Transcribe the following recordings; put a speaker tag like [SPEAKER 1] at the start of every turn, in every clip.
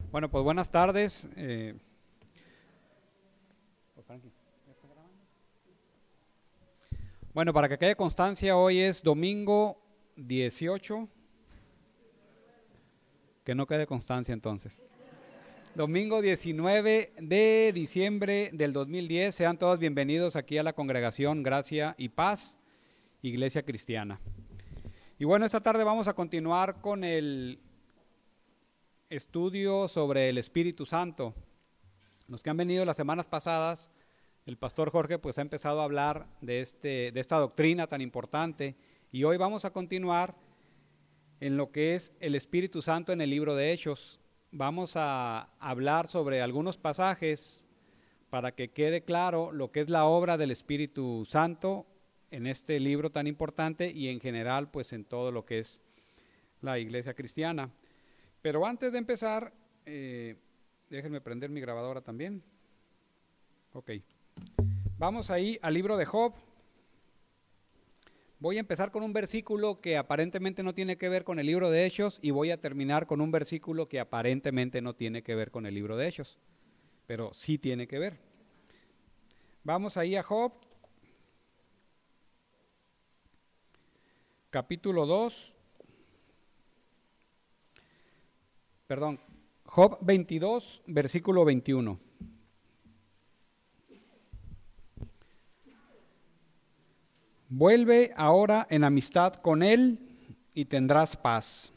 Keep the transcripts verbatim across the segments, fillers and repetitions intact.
[SPEAKER 1] Bueno, pues buenas tardes. Eh, bueno, para que quede constancia, hoy es domingo dieciocho. Que no quede constancia entonces. Domingo diecinueve de diciembre del dos mil diez. Sean todos bienvenidos aquí a la congregación Gracia y Paz, Iglesia Cristiana. Y bueno, esta tarde vamos a continuar con el estudio sobre el Espíritu Santo. Los que han venido las semanas pasadas, el pastor Jorge pues ha empezado a hablar de, este, de esta doctrina tan importante, y hoy vamos a continuar en lo que es el Espíritu Santo en el libro de Hechos. Vamos a hablar sobre algunos pasajes para que quede claro lo que es la obra del Espíritu Santo en este libro tan importante y en general pues en todo lo que es la iglesia cristiana. Pero antes de empezar, eh, déjenme prender mi grabadora también. Ok, vamos ahí al libro de Job. Voy a empezar con un versículo que aparentemente no tiene que ver con el libro de Hechos, y voy a terminar con un versículo que aparentemente no tiene que ver con el libro de Hechos, pero sí tiene que ver. Vamos ahí a Job, capítulo dos. Perdón, Job veintidós, versículo veintiuno. Vuelve ahora en amistad con él y tendrás paz.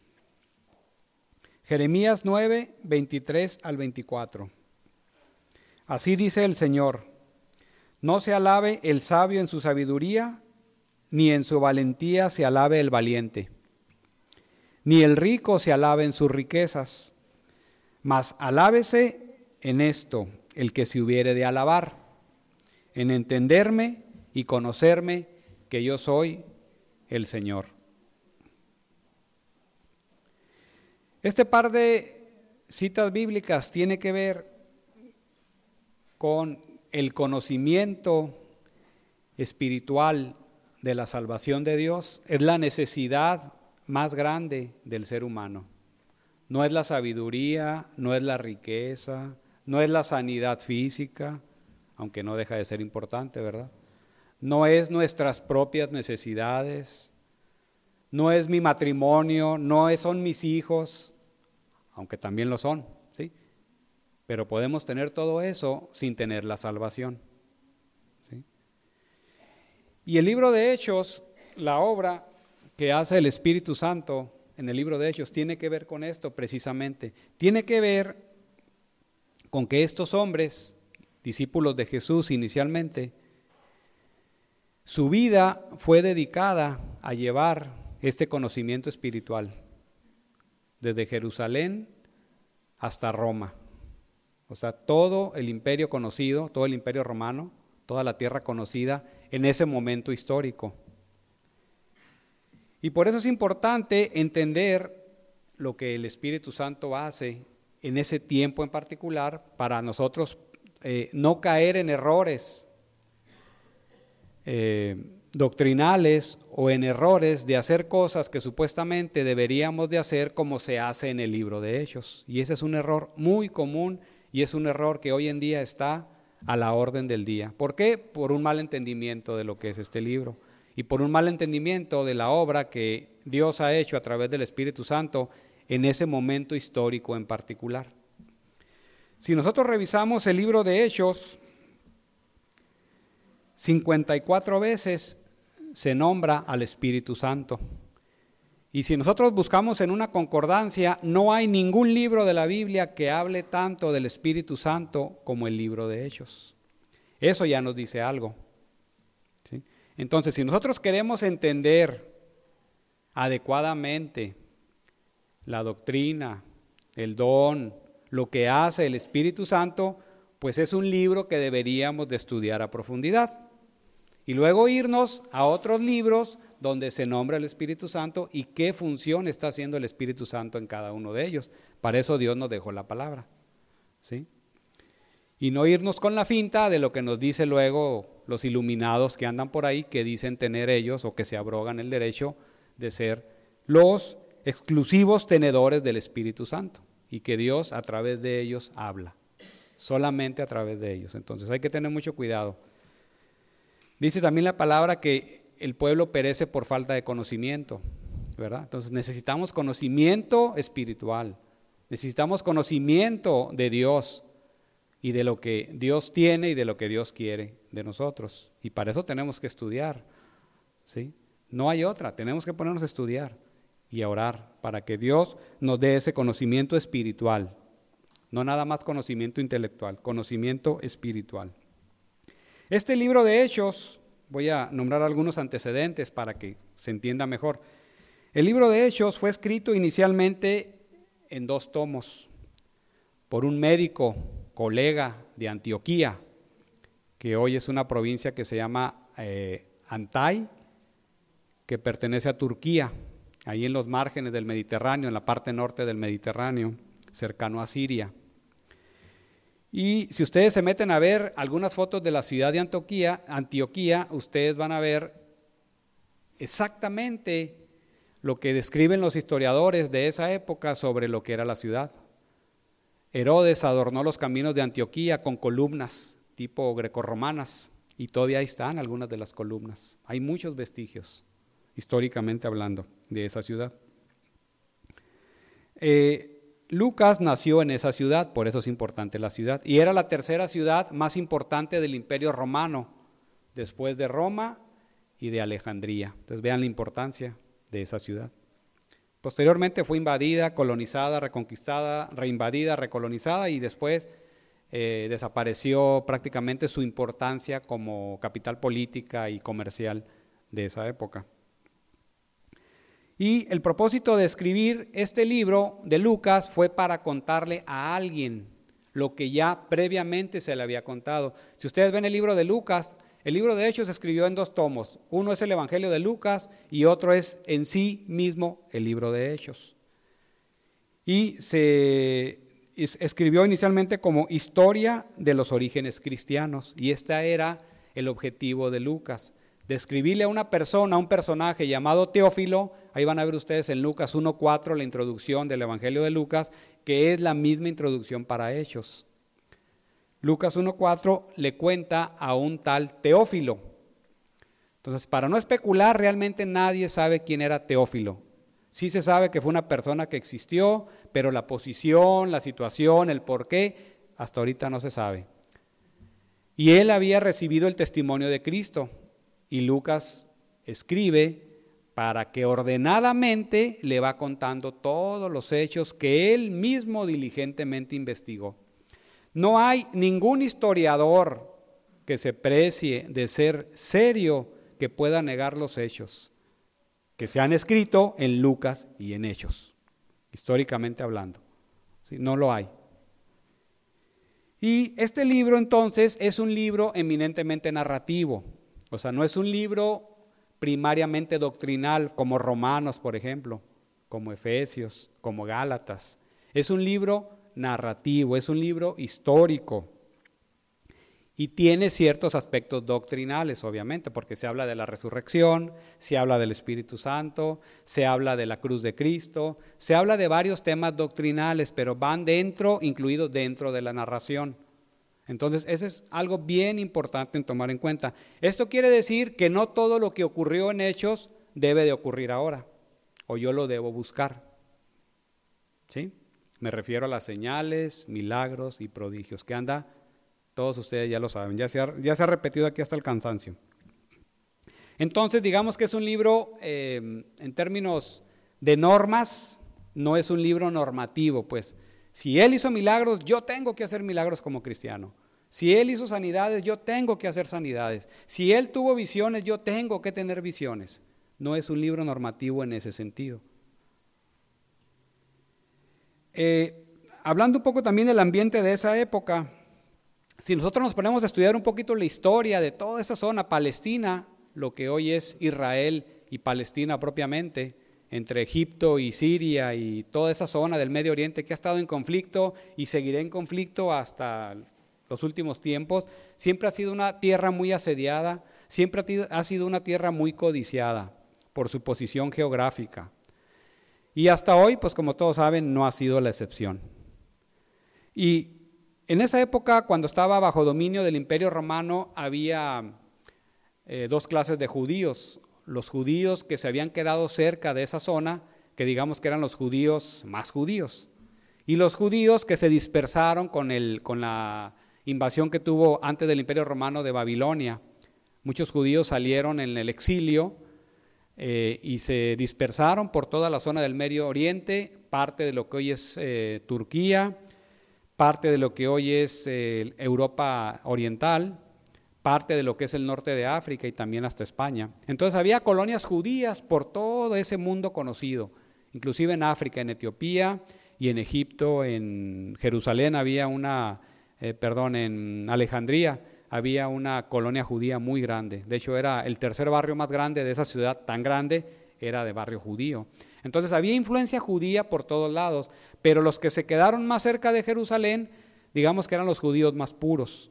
[SPEAKER 1] Jeremías nueve, veintitrés al veinticuatro. Así dice el Señor: no se alabe el sabio en su sabiduría, ni en su valentía se alabe el valiente. Ni el rico se alabe en sus riquezas, mas alábese en esto el que se hubiere de alabar, en entenderme y conocerme que yo soy el Señor. Este par de citas bíblicas tiene que ver con el conocimiento espiritual de la salvación de Dios. Es la necesidad más grande del ser humano. No es la sabiduría, no es la riqueza, no es la sanidad física, aunque no deja de ser importante, ¿verdad? No es nuestras propias necesidades, no es mi matrimonio, no es, son mis hijos, aunque también lo son, ¿sí? Pero podemos tener todo eso sin tener la salvación, ¿sí? Y el libro de Hechos, la obra que hace el Espíritu Santo en el libro de Hechos, tiene que ver con esto precisamente. Tiene que ver con que estos hombres, discípulos de Jesús inicialmente, su vida fue dedicada a llevar este conocimiento espiritual desde Jerusalén hasta Roma. O sea, todo el imperio conocido, todo el imperio romano, toda la tierra conocida en ese momento histórico. Y por eso es importante entender lo que el Espíritu Santo hace en ese tiempo en particular, para nosotros eh, no caer en errores eh, doctrinales o en errores de hacer cosas que supuestamente deberíamos de hacer como se hace en el libro de Hechos. Y ese es un error muy común, y es un error que hoy en día está a la orden del día. ¿Por qué? Por un mal entendimiento de lo que es este libro, y por un mal entendimiento de la obra que Dios ha hecho a través del Espíritu Santo en ese momento histórico en particular. Si nosotros revisamos el libro de Hechos, cincuenta y cuatro veces se nombra al Espíritu Santo. Y si nosotros buscamos en una concordancia, no hay ningún libro de la Biblia que hable tanto del Espíritu Santo como el libro de Hechos. Eso ya nos dice algo, ¿sí? Entonces, si nosotros queremos entender adecuadamente la doctrina, el don, lo que hace el Espíritu Santo, pues es un libro que deberíamos de estudiar a profundidad. Y luego irnos a otros libros donde se nombra el Espíritu Santo y qué función está haciendo el Espíritu Santo en cada uno de ellos. Para eso Dios nos dejó la palabra, ¿sí? Y no irnos con la finta de lo que nos dice luego los iluminados que andan por ahí, que dicen tener ellos o que se abrogan el derecho de ser los exclusivos tenedores del Espíritu Santo. y que Dios a través de ellos habla, solamente a través de ellos. Entonces hay que tener mucho cuidado. Dice también la palabra que el pueblo perece por falta de conocimiento, ¿verdad? Entonces necesitamos conocimiento espiritual, necesitamos conocimiento de Dios y de lo que Dios tiene y de lo que Dios quiere de nosotros. Y para eso tenemos que estudiar, ¿sí? No hay otra, tenemos que ponernos a estudiar y a orar para que Dios nos dé ese conocimiento espiritual, no nada más conocimiento intelectual, conocimiento espiritual. Este libro de Hechos, voy a nombrar algunos antecedentes para que se entienda mejor. El libro de Hechos fue escrito inicialmente en dos tomos por un médico, colega de Antioquía, que hoy es una provincia que se llama eh, Antay, que pertenece a Turquía, ahí en los márgenes del Mediterráneo, en la parte norte del Mediterráneo, cercano a Siria. Y si ustedes se meten a ver algunas fotos de la ciudad de Antioquía, Antioquía, ustedes van a ver exactamente lo que describen los historiadores de esa época sobre lo que era la ciudad. Herodes adornó los caminos de Antioquía con columnas tipo grecorromanas y todavía ahí están algunas de las columnas. Hay muchos vestigios, históricamente hablando, de esa ciudad. Eh, Lucas nació en esa ciudad, por eso es importante la ciudad, y era la tercera ciudad más importante del Imperio Romano, después de Roma y de Alejandría. Entonces vean la importancia de esa ciudad. Posteriormente fue invadida, colonizada, reconquistada, reinvadida, recolonizada y después eh, desapareció prácticamente su importancia como capital política y comercial de esa época. Y el propósito de escribir este libro de Lucas fue para contarle a alguien lo que ya previamente se le había contado. Si ustedes ven el libro de Lucas, el libro de Hechos se escribió en dos tomos. Uno es el Evangelio de Lucas y otro es en sí mismo el libro de Hechos. Y se escribió inicialmente como historia de los orígenes cristianos y este era el objetivo de Lucas. Describirle a una persona, a un personaje llamado Teófilo, ahí van a ver ustedes en Lucas uno cuatro la introducción del Evangelio de Lucas, que es la misma introducción para Hechos. Lucas uno cuatro le cuenta a un tal Teófilo. Entonces, para no especular, realmente nadie sabe quién era Teófilo. Sí se sabe que fue una persona que existió, pero la posición, la situación, el porqué, hasta ahorita no se sabe. Y él había recibido el testimonio de Cristo. Y Lucas escribe para que ordenadamente le va contando todos los hechos que él mismo diligentemente investigó. No hay ningún historiador que se precie de ser serio que pueda negar los hechos que se han escrito en Lucas y en Hechos, históricamente hablando. ¿Sí? No lo hay. Y este libro entonces es un libro eminentemente narrativo. O sea, no es un libro primariamente doctrinal como Romanos, por ejemplo, como Efesios, como Gálatas. Es un libro narrativo, es un libro histórico y tiene ciertos aspectos doctrinales, obviamente, porque se habla de la resurrección, se habla del Espíritu Santo, se habla de la cruz de Cristo, se habla de varios temas doctrinales, pero van dentro, incluidos dentro de la narración. Entonces, eso es algo bien importante en tomar en cuenta. Esto quiere decir que no todo lo que ocurrió en Hechos debe de ocurrir ahora, o yo lo debo buscar. ¿Sí? Me refiero a las señales, milagros y prodigios, que anda, todos ustedes ya lo saben, ya se ha, ya se ha repetido aquí hasta el cansancio. Entonces, digamos que es un libro, eh, en términos de normas, no es un libro normativo, pues. Si Él hizo milagros, yo tengo que hacer milagros como cristiano. Si Él hizo sanidades, yo tengo que hacer sanidades. Si Él tuvo visiones, yo tengo que tener visiones. No es un libro normativo en ese sentido. Eh, hablando un poco también del ambiente de esa época, si nosotros nos ponemos a estudiar un poquito la historia de toda esa zona, Palestina, lo que hoy es Israel y Palestina propiamente, entre Egipto y Siria y toda esa zona del Medio Oriente que ha estado en conflicto y seguirá en conflicto hasta los últimos tiempos, siempre ha sido una tierra muy asediada, siempre ha sido una tierra muy codiciada por su posición geográfica. Y hasta hoy, pues como todos saben, no ha sido la excepción. Y en esa época, cuando estaba bajo dominio del Imperio Romano, había eh, dos clases de judíos. Los judíos que se habían quedado cerca de esa zona, que digamos que eran los judíos más judíos, y los judíos que se dispersaron con, el, con la invasión que tuvo antes del Imperio Romano de Babilonia. Muchos judíos salieron en el exilio eh, y se dispersaron por toda la zona del Medio Oriente, parte de lo que hoy es eh, Turquía, parte de lo que hoy es eh, Europa Oriental, parte de lo que es el norte de África y también hasta España. Entonces había colonias judías por todo ese mundo conocido, inclusive en África, en Etiopía y en Egipto, en Jerusalén había una, eh, perdón, en Alejandría había una colonia judía muy grande. De hecho era el tercer barrio más grande de esa ciudad tan grande, era de barrio judío. Entonces había influencia judía por todos lados, pero los que se quedaron más cerca de Jerusalén, digamos que eran los judíos más puros.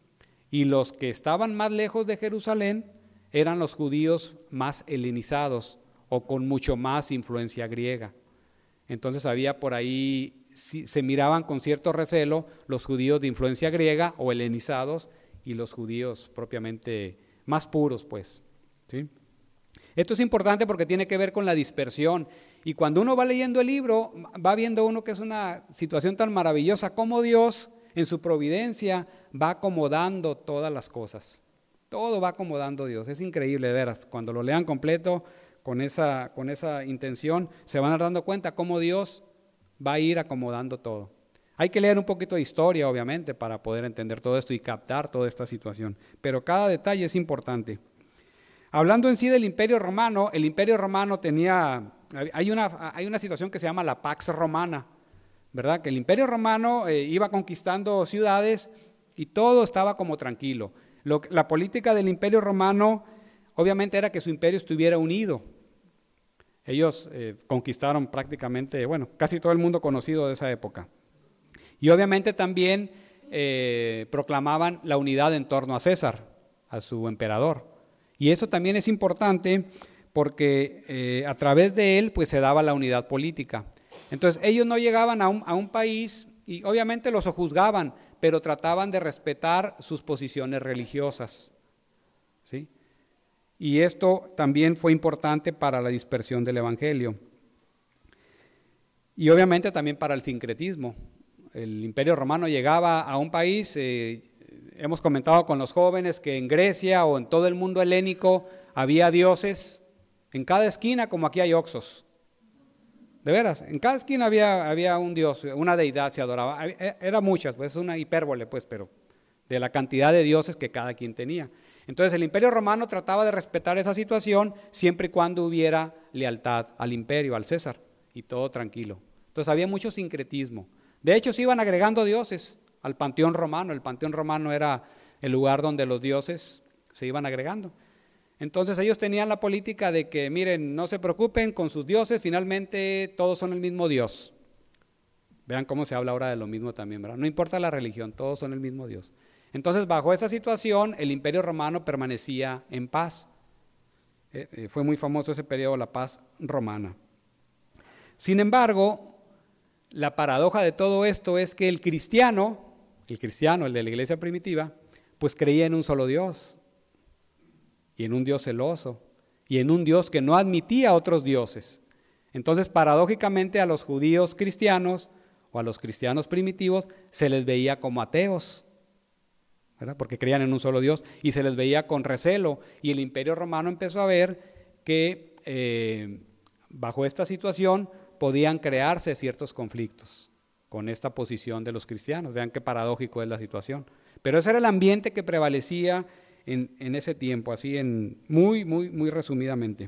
[SPEAKER 1] Y los que estaban más lejos de Jerusalén eran los judíos más helenizados o con mucho más influencia griega. Entonces había por ahí, se miraban con cierto recelo los judíos de influencia griega o helenizados y los judíos propiamente más puros, pues, ¿sí? Esto es importante porque tiene que ver con la dispersión. Y cuando uno va leyendo el libro, va viendo uno que es una situación tan maravillosa, como Dios en su providencia va acomodando todas las cosas. Todo va acomodando Dios. Es increíble, de veras. Cuando lo lean completo, con esa, con esa intención, se van a dar dando cuenta cómo Dios va a ir acomodando todo. Hay que leer un poquito de historia, obviamente, para poder entender todo esto y captar toda esta situación. Pero cada detalle es importante. Hablando en sí del Imperio Romano, el Imperio Romano tenía, hay una, hay una situación que se llama la Pax Romana, ¿verdad? Que el Imperio Romano eh, iba conquistando ciudades y todo estaba como tranquilo. Lo, la política del Imperio Romano obviamente era que su imperio estuviera unido. Ellos eh, conquistaron prácticamente, bueno, casi todo el mundo conocido de esa época. Y obviamente también eh, proclamaban la unidad en torno a César, a su emperador. Y eso también es importante porque eh, a través de él pues se daba la unidad política. Entonces ellos no llegaban a un, a un país y obviamente los sojuzgaban, pero trataban de respetar sus posiciones religiosas, ¿sí? Y esto también fue importante para la dispersión del evangelio. Y obviamente también para el sincretismo. El Imperio Romano llegaba a un país, eh, hemos comentado con los jóvenes que en Grecia o en todo el mundo helénico había dioses en cada esquina, como aquí hay oxos. De veras, en cada esquina había, había un dios, una deidad se adoraba. Era muchas, pues es una hipérbole, pues, pero de la cantidad de dioses que cada quien tenía. Entonces el Imperio Romano trataba de respetar esa situación siempre y cuando hubiera lealtad al imperio, al César, y todo tranquilo. Entonces había mucho sincretismo. De hecho, se iban agregando dioses al panteón romano. El panteón romano era el lugar donde los dioses se iban agregando. Entonces ellos tenían la política de que, miren, no se preocupen con sus dioses, finalmente todos son el mismo Dios. Vean cómo se habla ahora de lo mismo también, ¿verdad? No importa la religión, todos son el mismo Dios. Entonces, bajo esa situación, el Imperio Romano permanecía en paz. Eh, eh, fue muy famoso ese periodo, la paz romana. Sin embargo, la paradoja de todo esto es que el cristiano, el cristiano, el de la iglesia primitiva, pues creía en un solo Dios, y en un Dios celoso, y en un Dios que no admitía a otros dioses. Entonces, paradójicamente, a los judíos cristianos o a los cristianos primitivos se les veía como ateos, ¿verdad? Porque creían en un solo Dios y se les veía con recelo. Y el Imperio Romano empezó a ver que eh, bajo esta situación podían crearse ciertos conflictos con esta posición de los cristianos. Vean qué paradójico es la situación. Pero ese era el ambiente que prevalecía en, en ese tiempo, así en muy, muy, muy resumidamente.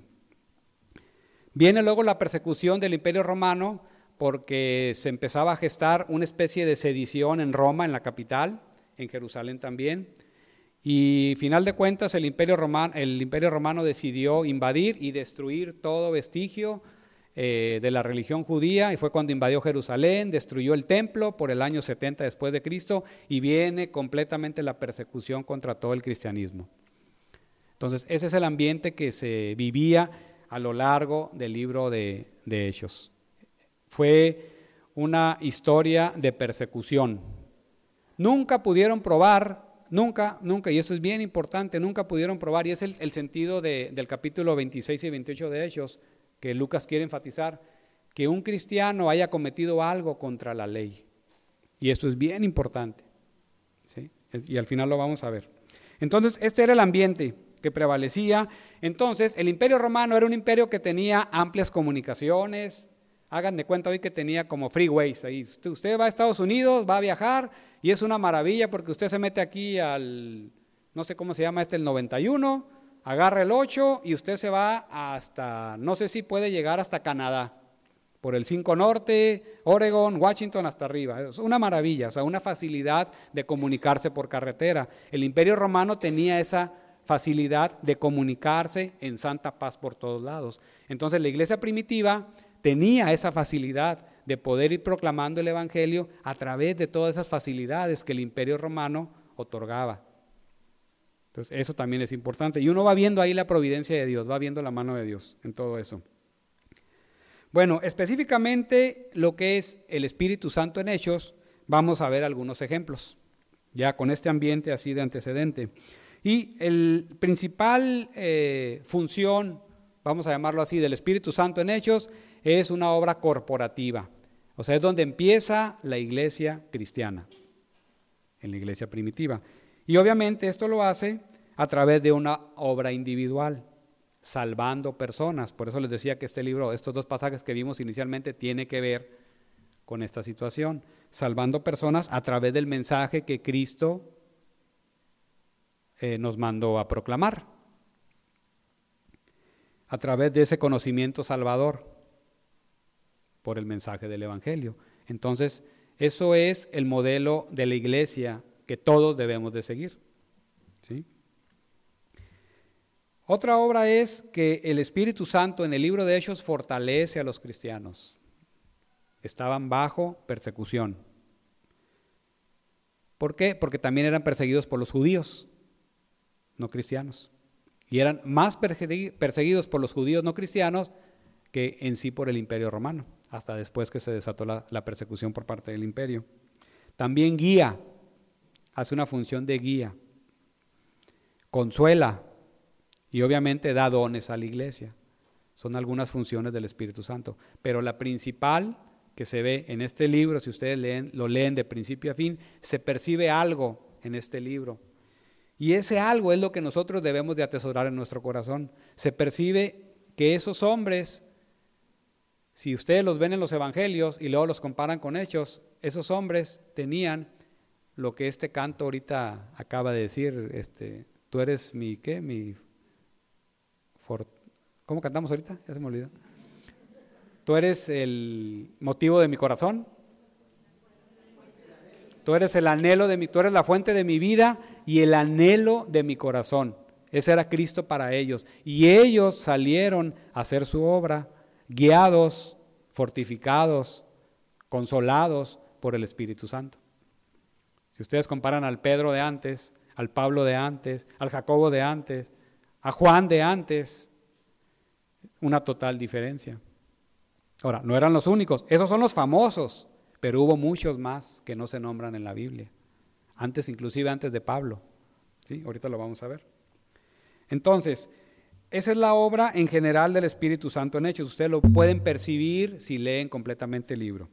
[SPEAKER 1] Viene luego la persecución del Imperio Romano porque se empezaba a gestar una especie de sedición en Roma, en la capital, en Jerusalén también, y final de cuentas el Imperio Romano, el Imperio Romano decidió invadir y destruir todo vestigio eh, de la religión judía, y fue cuando invadió Jerusalén, destruyó el templo por el año setenta después de Cristo, y viene completamente la persecución contra todo el cristianismo. Entonces ese es el ambiente que se vivía a lo largo del libro de, de Hechos. Fue una historia de persecución. Nunca pudieron probar, nunca, nunca, y esto es bien importante, nunca pudieron probar, y es el, el sentido de, del capítulo veintiséis y veintiocho de Hechos, que Lucas quiere enfatizar, que un cristiano haya cometido algo contra la ley. Y esto es bien importante, ¿sí? Y al final lo vamos a ver. Entonces, este era el ambiente que prevalecía. Entonces, el Imperio Romano era un imperio que tenía amplias comunicaciones. Hagan de cuenta hoy que tenía como freeways ahí. Usted va a Estados Unidos, va a viajar y es una maravilla porque usted se mete aquí al, no sé cómo se llama este, el noventa y uno, agarra el ocho y usted se va hasta, no sé si puede llegar hasta Canadá, por el cinco Norte, Oregon, Washington hasta arriba. Es una maravilla, o sea, una facilidad de comunicarse por carretera. El Imperio Romano tenía esa facilidad de comunicarse en santa paz por todos lados. Entonces la iglesia primitiva tenía esa facilidad de poder ir proclamando el evangelio a través de todas esas facilidades que el Imperio Romano otorgaba. Entonces eso también es importante. Y uno va viendo ahí la providencia de Dios, va viendo la mano de Dios en todo eso. Bueno, específicamente lo que es el Espíritu Santo en Hechos, vamos a ver algunos ejemplos, ya con este ambiente así de antecedente. Y el principal eh, función, vamos a llamarlo así, del Espíritu Santo en Hechos, es una obra corporativa. O sea, es donde empieza la iglesia cristiana, en la iglesia primitiva. Y obviamente esto lo hace a través de una obra individual, salvando personas. Por eso les decía que este libro, estos dos pasajes que vimos inicialmente, tiene que ver con esta situación, salvando personas a través del mensaje que Cristo eh, nos mandó a proclamar, a través de ese conocimiento salvador por el mensaje del evangelio. Entonces, eso es el modelo de la iglesia que todos debemos de seguir, ¿sí? Otra obra es que el Espíritu Santo en el libro de Hechos fortalece a los cristianos. Estaban bajo persecución. ¿Por qué? Porque también eran perseguidos por los judíos, no cristianos. Y eran más perseguidos por los judíos no cristianos que en sí por el Imperio Romano, hasta después que se desató la, la persecución por parte del imperio. También guía, hace una función de guía. Consuela. Y obviamente da dones a la iglesia. Son algunas funciones del Espíritu Santo. Pero la principal que se ve en este libro, si ustedes leen, lo leen de principio a fin, se percibe algo en este libro. Y ese algo es lo que nosotros debemos de atesorar en nuestro corazón. Se percibe que esos hombres, si ustedes los ven en los evangelios y luego los comparan con Hechos, esos hombres tenían lo que este canto ahorita acaba de decir, este, tú eres mi, ¿qué? Mi ¿Cómo cantamos ahorita? Ya se me olvidó. Tú eres el motivo de mi corazón. Tú eres el anhelo de mi, tú eres la fuente de mi vida y el anhelo de mi corazón. Ese era Cristo para ellos. Y ellos salieron a hacer su obra, guiados, fortificados, consolados por el Espíritu Santo. Si ustedes comparan al Pedro de antes, al Pablo de antes, al Jacobo de antes, a Juan de antes, una total diferencia. Ahora, no eran los únicos, esos son los famosos, pero hubo muchos más que no se nombran en la Biblia, antes, inclusive antes de Pablo, ¿sí? Ahorita lo vamos a ver. Entonces, esa es la obra en general del Espíritu Santo en Hechos. Ustedes lo pueden percibir si leen completamente el libro.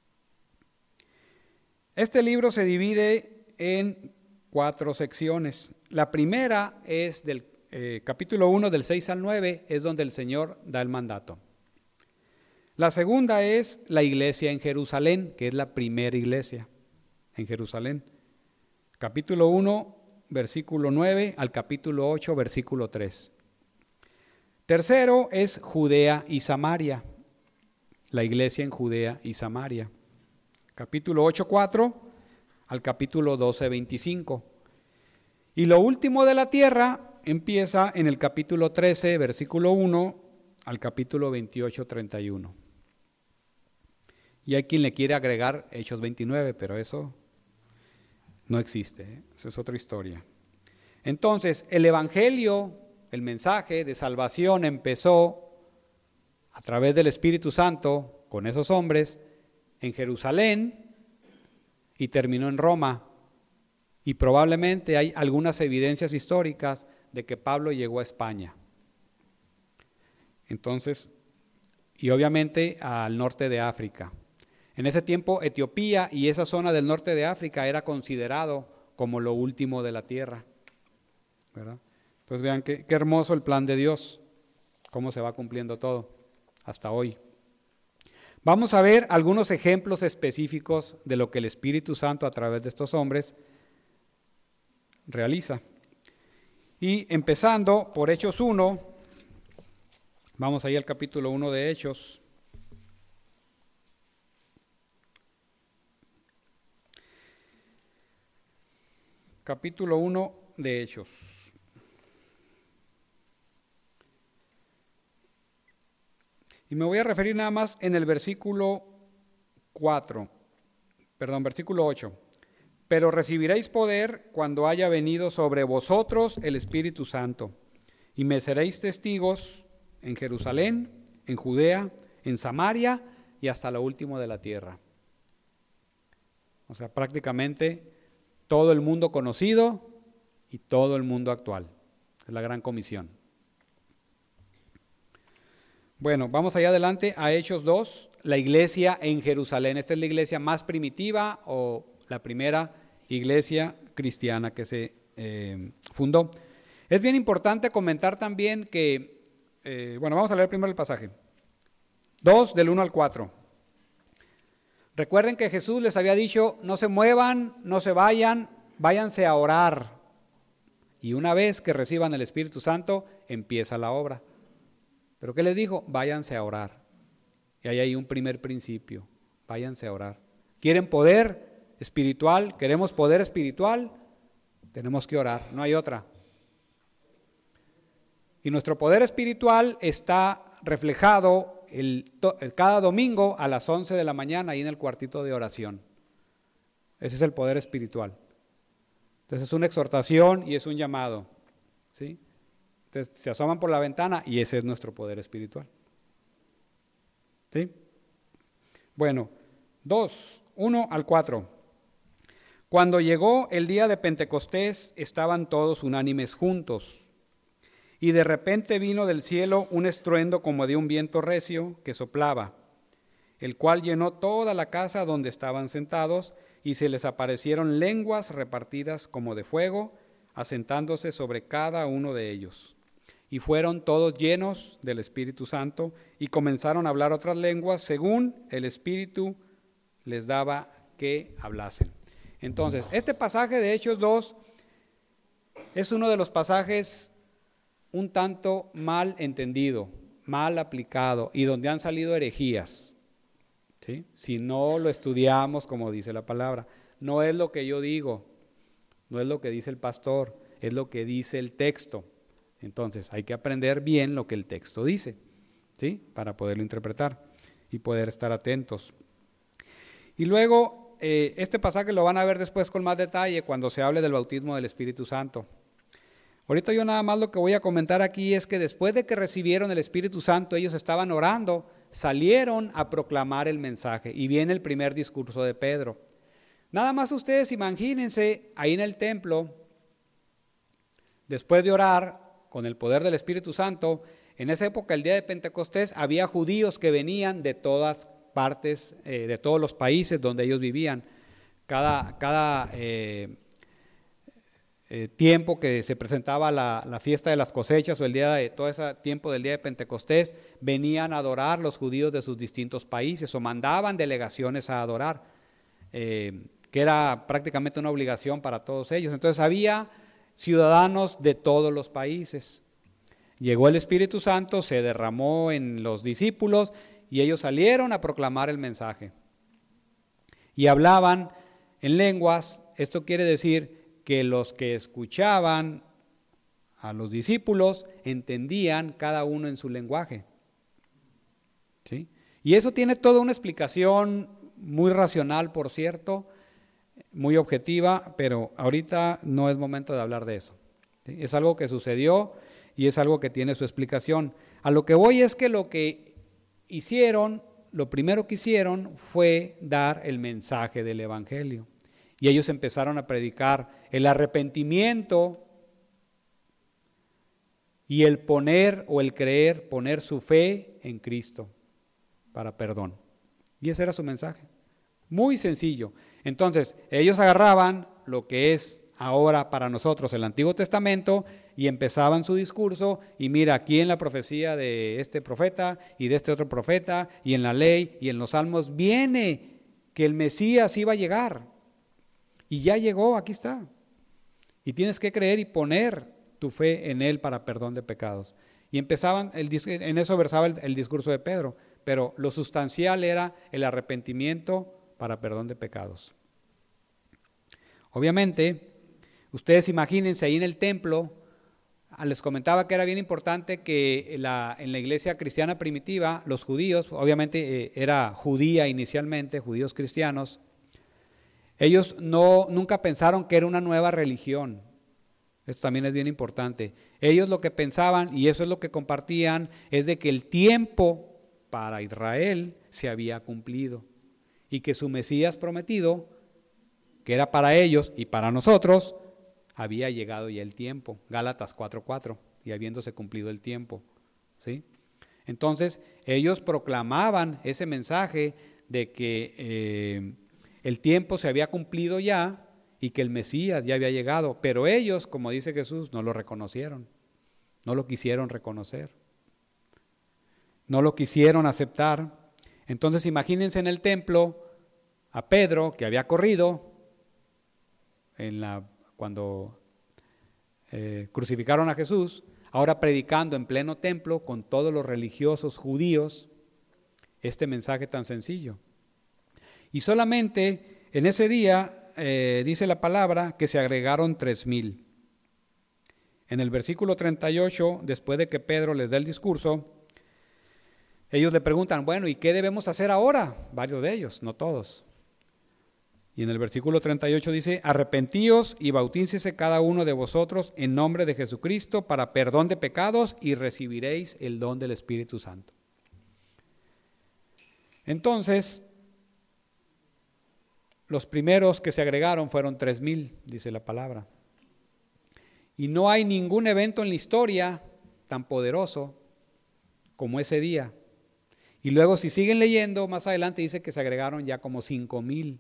[SPEAKER 1] Este libro se divide en cuatro secciones. La primera es del Eh, capítulo uno del seis al nueve, es donde el Señor da el mandato. La segunda es la iglesia en Jerusalén, que es la primera iglesia en Jerusalén. Capítulo uno, versículo nueve al capítulo ocho, versículo tres. Tercero es Judea y Samaria, la iglesia en Judea y Samaria. Capítulo ocho, cuatro al capítulo doce, veinticinco. Y lo último de la tierra empieza en el capítulo trece, versículo uno, al capítulo veintiocho, treinta y uno. Y hay quien le quiere agregar Hechos veintinueve, pero eso no existe, ¿eh? Eso es otra historia. Entonces, el evangelio, el mensaje de salvación empezó a través del Espíritu Santo con esos hombres en Jerusalén y terminó en Roma. Y probablemente hay algunas evidencias históricas de que Pablo llegó a España. Entonces, y obviamente al norte de África. En ese tiempo Etiopía y esa zona del norte de África era considerado como lo último de la tierra, ¿verdad? Entonces vean qué, qué hermoso el plan de Dios, cómo se va cumpliendo todo hasta hoy. Vamos a ver algunos ejemplos específicos de lo que el Espíritu Santo a través de estos hombres realiza. Y empezando por Hechos uno, vamos ahí al capítulo uno de Hechos. Capítulo uno de Hechos. Y me voy a referir nada más en el versículo cuatro, perdón, versículo ocho. Pero recibiréis poder cuando haya venido sobre vosotros el Espíritu Santo, y me seréis testigos en Jerusalén, en Judea, en Samaria y hasta lo último de la tierra. O sea, prácticamente todo el mundo conocido y todo el mundo actual. Es la gran comisión. Bueno, vamos allá adelante a Hechos dos, la iglesia en Jerusalén. Esta es la iglesia más primitiva o la primera iglesia cristiana que se eh, fundó. Es bien importante comentar también que, eh, bueno, vamos a leer primero el pasaje. dos del uno al cuatro. Recuerden que Jesús les había dicho, no se muevan, no se vayan, váyanse a orar. Y una vez que reciban el Espíritu Santo, empieza la obra. ¿Pero qué les dijo? Váyanse a orar. Y ahí hay un primer principio, váyanse a orar. ¿Quieren poder espiritual? ¿Queremos poder espiritual? Tenemos que orar, no hay otra. Y nuestro poder espiritual está reflejado el, el, cada domingo a las once de la mañana ahí en el cuartito de oración. Ese es el poder espiritual. Entonces es una exhortación y es un llamado, ¿sí? Entonces se asoman por la ventana y ese es nuestro poder espiritual. ¿Sí? Bueno, dos, uno al cuatro. Cuando llegó el día de Pentecostés, estaban todos unánimes juntos. Y de repente vino del cielo un estruendo como de un viento recio que soplaba, el cual llenó toda la casa donde estaban sentados, y se les aparecieron lenguas repartidas como de fuego, asentándose sobre cada uno de ellos. Y fueron todos llenos del Espíritu Santo, y comenzaron a hablar otras lenguas, según el Espíritu les daba que hablasen. Entonces, este pasaje de Hechos dos es uno de los pasajes un tanto mal entendido, mal aplicado, y donde han salido herejías, ¿sí? Si no lo estudiamos como dice la palabra. No es lo que yo digo, no es lo que dice el pastor, es lo que dice el texto. Entonces hay que aprender bien lo que el texto dice, ¿sí? Para poderlo interpretar y poder estar atentos. Y luego, eh, este pasaje lo van a ver después con más detalle cuando se hable del bautismo del Espíritu Santo. Ahorita yo nada más lo que voy a comentar aquí es que después de que recibieron el Espíritu Santo, ellos estaban orando, salieron a proclamar el mensaje y viene el primer discurso de Pedro. Nada más ustedes imagínense ahí en el templo, después de orar con el poder del Espíritu Santo, en esa época, el día de Pentecostés, había judíos que venían de todas partes, eh, de todos los países donde ellos vivían. Cada, cada eh, eh, tiempo que se presentaba la, la fiesta de las cosechas o el día de todo ese tiempo del día de Pentecostés, venían a adorar los judíos de sus distintos países o mandaban delegaciones a adorar, eh, que era prácticamente una obligación para todos ellos. Entonces había ciudadanos de todos los países. Llegó el Espíritu Santo, se derramó en los discípulos y ellos salieron a proclamar el mensaje. Y hablaban en lenguas. Esto quiere decir que los que escuchaban a los discípulos entendían cada uno en su lenguaje. ¿Sí? Y eso tiene toda una explicación muy racional, por cierto, muy objetiva, pero ahorita no es momento de hablar de eso. ¿Sí? Es algo que sucedió y es algo que tiene su explicación. A lo que voy es que lo que hicieron lo primero que hicieron fue dar el mensaje del Evangelio. Y ellos empezaron a predicar el arrepentimiento y el poner o el creer, poner su fe en Cristo para perdón. Y ese era su mensaje. Muy sencillo. Entonces, ellos agarraban lo que es ahora para nosotros el Antiguo Testamento y empezaban su discurso, y mira, aquí en la profecía de este profeta y de este otro profeta y en la ley y en los salmos viene que el Mesías iba a llegar y ya llegó, aquí está, y tienes que creer y poner tu fe en él para perdón de pecados. Y empezaban, el, en eso versaba el, el discurso de Pedro, pero lo sustancial era el arrepentimiento para perdón de pecados. Obviamente, ustedes imagínense ahí en el templo, les comentaba que era bien importante que la, en la iglesia cristiana primitiva, los judíos, obviamente eh, era judía inicialmente, judíos cristianos, ellos no, nunca pensaron que era una nueva religión. Esto también es bien importante. Ellos lo que pensaban, y eso es lo que compartían, es de que el tiempo para Israel se había cumplido y que su Mesías prometido, que era para ellos y para nosotros, había llegado ya el tiempo. Gálatas cuatro cuatro, y habiéndose cumplido el tiempo, ¿sí? Entonces ellos proclamaban ese mensaje de que eh, el tiempo se había cumplido ya y que el Mesías ya había llegado, pero ellos, como dice Jesús, no lo reconocieron, no lo quisieron reconocer, no lo quisieron aceptar. Entonces imagínense en el templo a Pedro, que había corrido en la, cuando eh, crucificaron a Jesús, ahora predicando en pleno templo con todos los religiosos judíos este mensaje tan sencillo. Y solamente en ese día, eh, dice la palabra, que se agregaron tres mil. En el versículo treinta y ocho, después de que Pedro les da el discurso, ellos le preguntan, bueno, ¿y qué debemos hacer ahora? Varios de ellos, no todos. Y en el versículo treinta y ocho dice, arrepentíos y bautícese cada uno de vosotros en nombre de Jesucristo para perdón de pecados y recibiréis el don del Espíritu Santo. Entonces, los primeros que se agregaron fueron tres mil, dice la palabra. Y no hay ningún evento en la historia tan poderoso como ese día. Y luego si siguen leyendo, más adelante dice que se agregaron ya como cinco mil.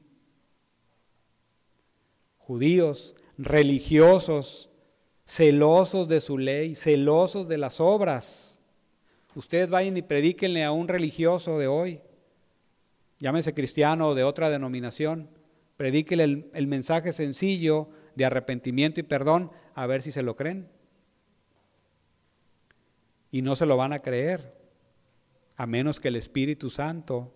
[SPEAKER 1] Judíos, religiosos, celosos de su ley, celosos de las obras. Ustedes vayan y predíquenle a un religioso de hoy, llámese cristiano o de otra denominación, predíquenle el, el mensaje sencillo de arrepentimiento y perdón, a ver si se lo creen. Y no se lo van a creer, a menos que el Espíritu Santo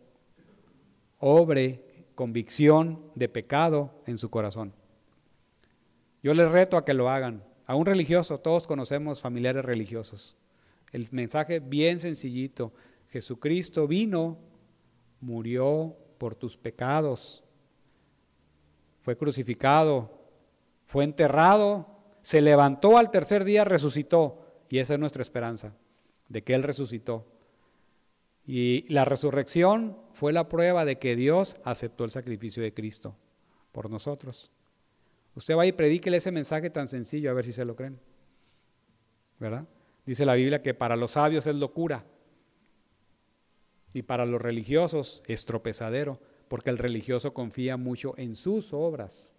[SPEAKER 1] obre convicción de pecado en su corazón. Yo les reto a que lo hagan. A un religioso, todos conocemos familiares religiosos. El mensaje bien sencillito. Jesucristo vino, murió por tus pecados, fue crucificado, fue enterrado, se levantó al tercer día, resucitó. Y esa es nuestra esperanza, de que Él resucitó. Y la resurrección fue la prueba de que Dios aceptó el sacrificio de Cristo por nosotros. Usted va y predíquele ese mensaje tan sencillo a ver si se lo creen, ¿verdad? Dice la Biblia que para los sabios es locura y para los religiosos es tropezadero, porque el religioso confía mucho en sus obras.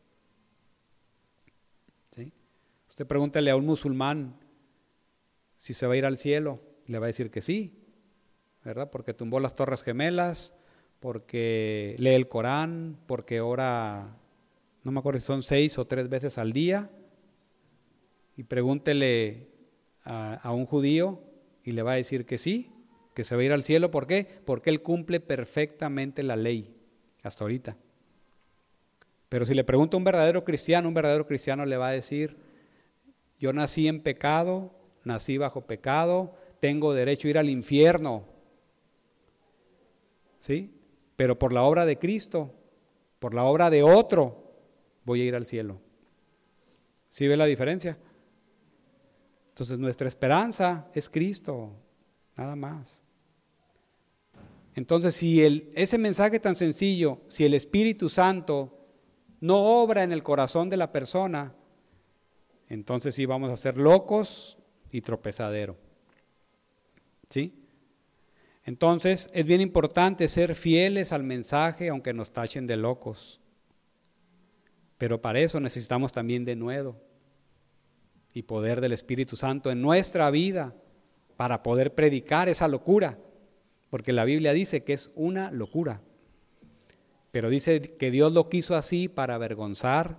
[SPEAKER 1] ¿Sí? Usted pregúntele a un musulmán si se va a ir al cielo, le va a decir que sí, ¿verdad? Porque tumbó las Torres Gemelas, porque lee el Corán, porque ora, no me acuerdo si son seis o tres veces al día. Y pregúntele a, a un judío y le va a decir que sí, que se va a ir al cielo. ¿Por qué? Porque él cumple perfectamente la ley, hasta ahorita. Pero si le pregunta a un verdadero cristiano, un verdadero cristiano le va a decir, yo nací en pecado, nací bajo pecado, tengo derecho a ir al infierno, ¿sí? Pero por la obra de Cristo, por la obra de otro, voy a ir al cielo. ¿Sí ve la diferencia? Entonces nuestra esperanza es Cristo, nada más. Entonces, si el, ese mensaje tan sencillo, si el Espíritu Santo no obra en el corazón de la persona, entonces sí vamos a ser locos y tropezadero. ¿Sí? Entonces, es bien importante ser fieles al mensaje, aunque nos tachen de locos. Pero para eso necesitamos también denuedo y poder del Espíritu Santo en nuestra vida para poder predicar esa locura, porque la Biblia dice que es una locura, pero dice que Dios lo quiso así para avergonzar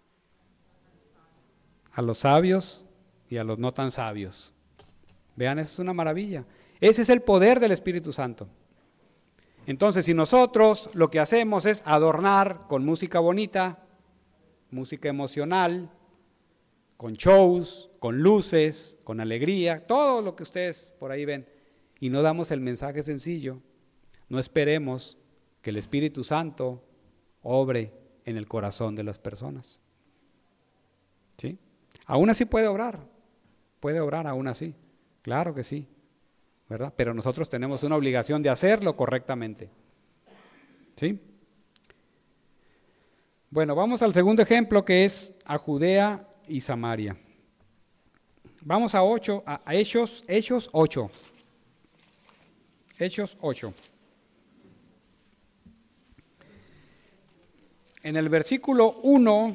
[SPEAKER 1] a los sabios y a los no tan sabios. Vean, eso es una maravilla. Ese es el poder del Espíritu Santo. Entonces, si nosotros lo que hacemos es adornar con música bonita, música emocional, con shows, con luces, con alegría, todo lo que ustedes por ahí ven, y no damos el mensaje sencillo, no esperemos que el Espíritu Santo obre en el corazón de las personas. ¿Sí? Aún así puede obrar, puede obrar aún así, claro que sí, ¿verdad? Pero nosotros tenemos una obligación de hacerlo correctamente. ¿Sí? Bueno, vamos al segundo ejemplo, que es a Judea y Samaria. Vamos a ocho, a Hechos, Hechos ocho. Hechos ocho. En el versículo uno,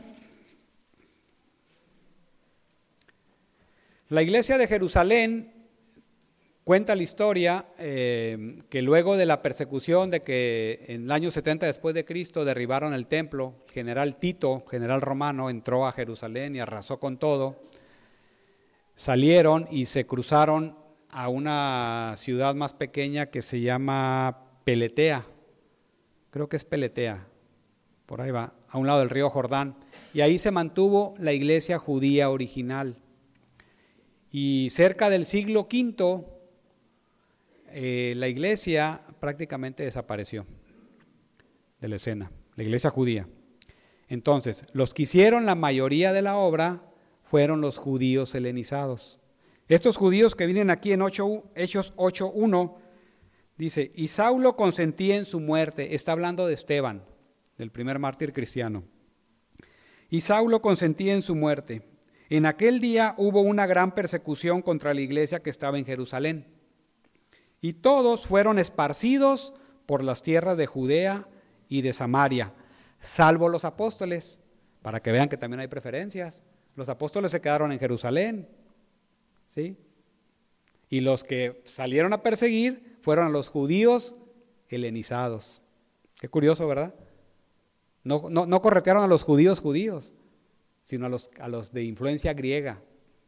[SPEAKER 1] la iglesia de Jerusalén cuenta la historia eh, que luego de la persecución de que en el año setenta después de Cristo derribaron el templo, el general Tito, general romano, entró a Jerusalén y arrasó con todo. Salieron y se cruzaron a una ciudad más pequeña que se llama Peletea, creo que es Peletea, por ahí va, a un lado del río Jordán, y ahí se mantuvo la iglesia judía original. Y cerca del siglo quinto, Eh, la iglesia prácticamente desapareció de la escena, la iglesia judía. Entonces, los que hicieron la mayoría de la obra fueron los judíos helenizados. Estos judíos que vienen aquí en Hechos ocho uno, dice, y Saulo consentía en su muerte, está hablando de Esteban, del primer mártir cristiano. Y Saulo consentía en su muerte. En aquel día hubo una gran persecución contra la iglesia que estaba en Jerusalén. Y todos fueron esparcidos por las tierras de Judea y de Samaria, salvo los apóstoles, para que vean que también hay preferencias. Los apóstoles se quedaron en Jerusalén, ¿sí? Y los que salieron a perseguir fueron a los judíos helenizados. Qué curioso, ¿verdad? No, no, no corretearon a los judíos judíos, sino a los, a los de influencia griega.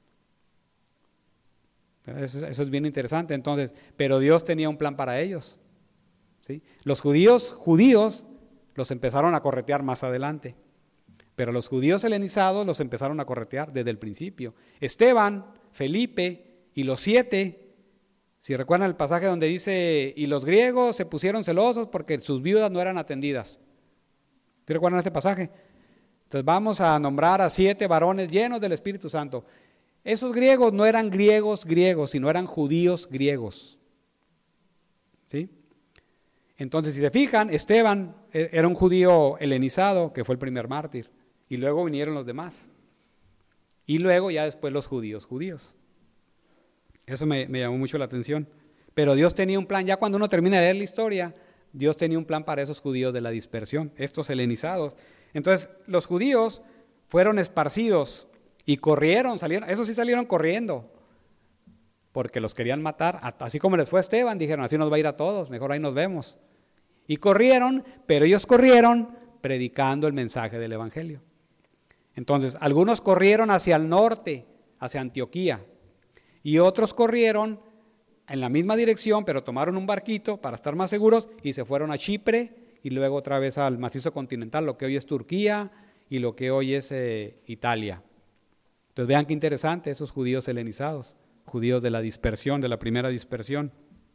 [SPEAKER 1] Eso, eso es bien interesante. Entonces, pero Dios tenía un plan para ellos, ¿sí? Los judíos judíos los empezaron a corretear más adelante, pero los judíos helenizados los empezaron a corretear desde el principio. Esteban, Felipe y los siete, si recuerdan el pasaje donde dice, y los griegos se pusieron celosos porque sus viudas no eran atendidas. ¿Sí recuerdan este pasaje? Entonces vamos a nombrar a siete varones llenos del Espíritu Santo. Esos griegos no eran griegos griegos, sino eran judíos griegos. ¿Sí? Entonces, si se fijan, Esteban era un judío helenizado, que fue el primer mártir, y luego vinieron los demás. Y luego ya después los judíos judíos. Eso me, me llamó mucho la atención. Pero Dios tenía un plan, ya cuando uno termina de leer la historia, Dios tenía un plan para esos judíos de la dispersión, estos helenizados. Entonces, los judíos fueron esparcidos y corrieron, salieron, esos sí salieron corriendo, porque los querían matar, así como les fue a Esteban, dijeron, así nos va a ir a todos, mejor ahí nos vemos. Y corrieron, pero ellos corrieron predicando el mensaje del evangelio. Entonces, algunos corrieron hacia el norte, hacia Antioquía, y otros corrieron en la misma dirección, pero tomaron un barquito para estar más seguros y se fueron a Chipre y luego otra vez al macizo continental, lo que hoy es Turquía y lo que hoy es eh, Italia. Entonces vean qué interesante esos judíos helenizados, judíos de la dispersión, de la primera dispersión.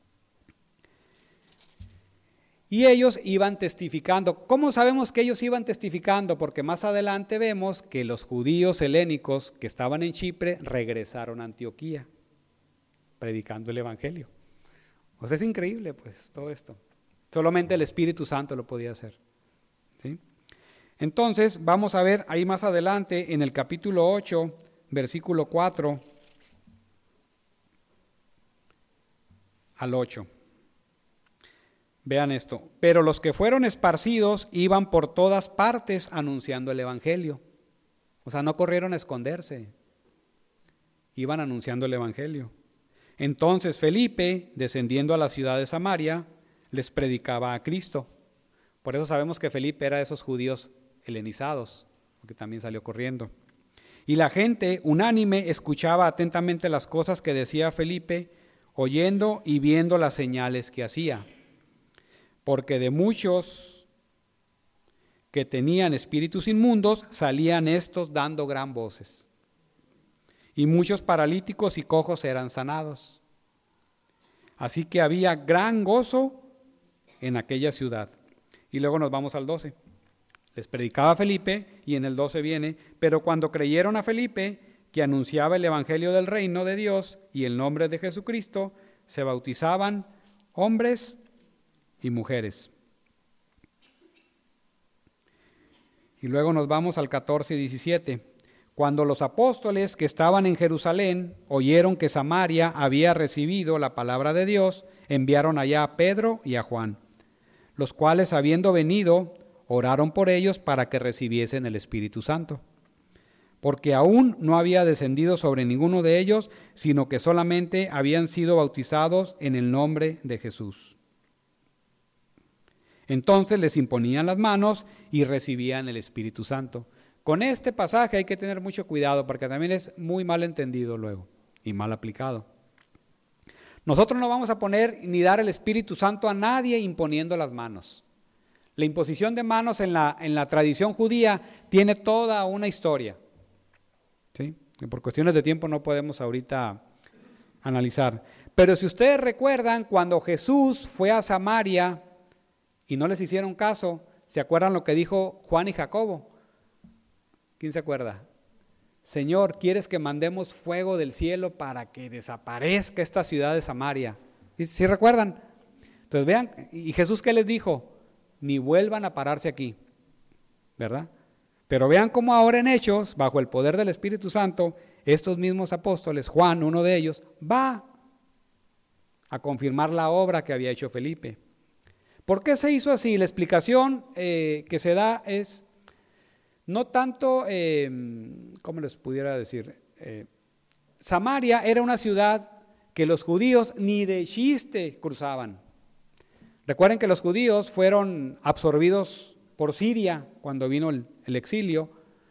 [SPEAKER 1] Y ellos iban testificando. ¿Cómo sabemos que ellos iban testificando? Porque más adelante vemos que los judíos helénicos que estaban en Chipre regresaron a Antioquía, predicando el evangelio. O sea, es increíble pues todo esto. Solamente el Espíritu Santo lo podía hacer. ¿Sí? Entonces, vamos a ver ahí más adelante en el capítulo ocho, versículo cuatro al ocho. Vean esto. Pero los que fueron esparcidos iban por todas partes anunciando el evangelio. O sea, no corrieron a esconderse. Iban anunciando el evangelio. Entonces Felipe, descendiendo a la ciudad de Samaria, les predicaba a Cristo. Por eso sabemos que Felipe era de esos judíos helenizados, porque también salió corriendo. Y la gente unánime escuchaba atentamente las cosas que decía Felipe, oyendo y viendo las señales que hacía. Porque de muchos que tenían espíritus inmundos, salían estos dando gran voces. Y muchos paralíticos y cojos eran sanados. Así que había gran gozo en aquella ciudad. Y luego nos vamos al doce. Les predicaba Felipe, y en el doce viene, pero cuando creyeron a Felipe, que anunciaba el evangelio del reino de Dios y el nombre de Jesucristo, se bautizaban hombres y mujeres. Y luego nos vamos al catorce y diecisiete. Cuando los apóstoles que estaban en Jerusalén oyeron que Samaria había recibido la palabra de Dios, enviaron allá a Pedro y a Juan, los cuales, habiendo venido, oraron por ellos para que recibiesen el Espíritu Santo, porque aún no había descendido sobre ninguno de ellos, sino que solamente habían sido bautizados en el nombre de Jesús. Entonces les imponían las manos y recibían el Espíritu Santo. Con este pasaje hay que tener mucho cuidado porque también es muy mal entendido luego y mal aplicado. Nosotros no vamos a poner ni dar el Espíritu Santo a nadie imponiendo las manos. La imposición de manos en la, en la tradición judía tiene toda una historia, ¿sí? Que por cuestiones de tiempo no podemos ahorita analizar. Pero si ustedes recuerdan, cuando Jesús fue a Samaria y no les hicieron caso, ¿se acuerdan lo que dijo Juan y Jacobo? ¿Quién se acuerda? Señor, ¿quieres que mandemos fuego del cielo para que desaparezca esta ciudad de Samaria? ¿Sí, sí recuerdan? Entonces vean, ¿y Jesús qué les dijo? Ni vuelvan a pararse aquí, ¿verdad? Pero vean cómo ahora en Hechos, bajo el poder del Espíritu Santo, estos mismos apóstoles, Juan, uno de ellos, va a confirmar la obra que había hecho Felipe. ¿Por qué se hizo así? La explicación eh, que se da es no tanto, eh, ¿cómo les pudiera decir? Eh, Samaria era una ciudad que los judíos ni de chiste cruzaban. Recuerden que los judíos fueron absorbidos por Siria cuando vino el, el exilio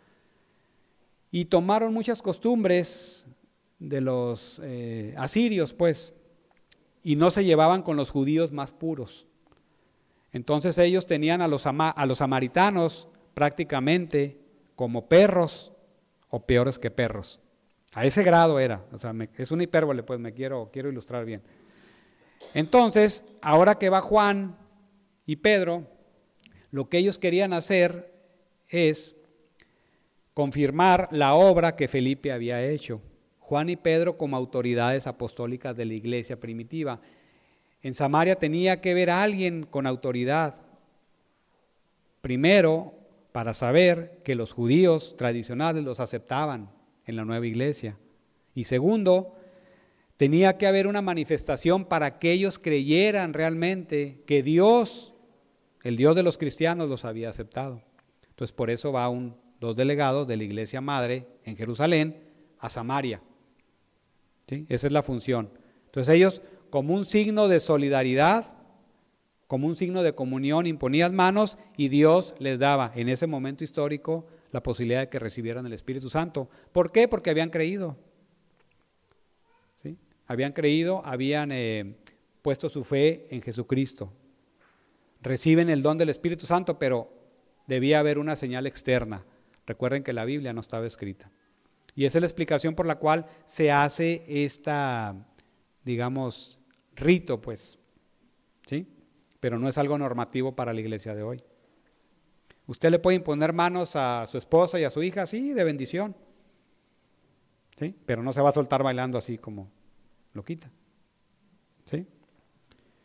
[SPEAKER 1] y tomaron muchas costumbres de los eh, asirios, pues, y no se llevaban con los judíos más puros. Entonces ellos tenían a los, ama, a los samaritanos prácticamente como perros o peores que perros. A ese grado era, o sea, me, es una hipérbole, pues me quiero, quiero ilustrar bien. Entonces, ahora que va Juan y Pedro, lo que ellos querían hacer es confirmar la obra que Felipe había hecho. Juan y Pedro como autoridades apostólicas de la iglesia primitiva. En Samaria tenía que ver a alguien con autoridad. Primero, para saber que los judíos tradicionales los aceptaban en la nueva iglesia. Y segundo, tenía que haber una manifestación para que ellos creyeran realmente que Dios, el Dios de los cristianos, los había aceptado. Entonces por eso va un, dos delegados de la iglesia madre en Jerusalén a Samaria. ¿Sí? Esa es la función. Entonces ellos, como un signo de solidaridad, como un signo de comunión, imponían manos y Dios les daba en ese momento histórico la posibilidad de que recibieran el Espíritu Santo. ¿Por qué? Porque habían creído. ¿Sí? Habían creído, habían eh, puesto su fe en Jesucristo. Reciben el don del Espíritu Santo, pero debía haber una señal externa. Recuerden que la Biblia no estaba escrita. Y esa es la explicación por la cual se hace esta, digamos, rito, pues, ¿sí? Pero no es algo normativo para la iglesia de hoy. Usted le puede imponer manos a su esposa y a su hija, sí, de bendición, ¿sí? Pero no se va a soltar bailando así como loquita, ¿sí?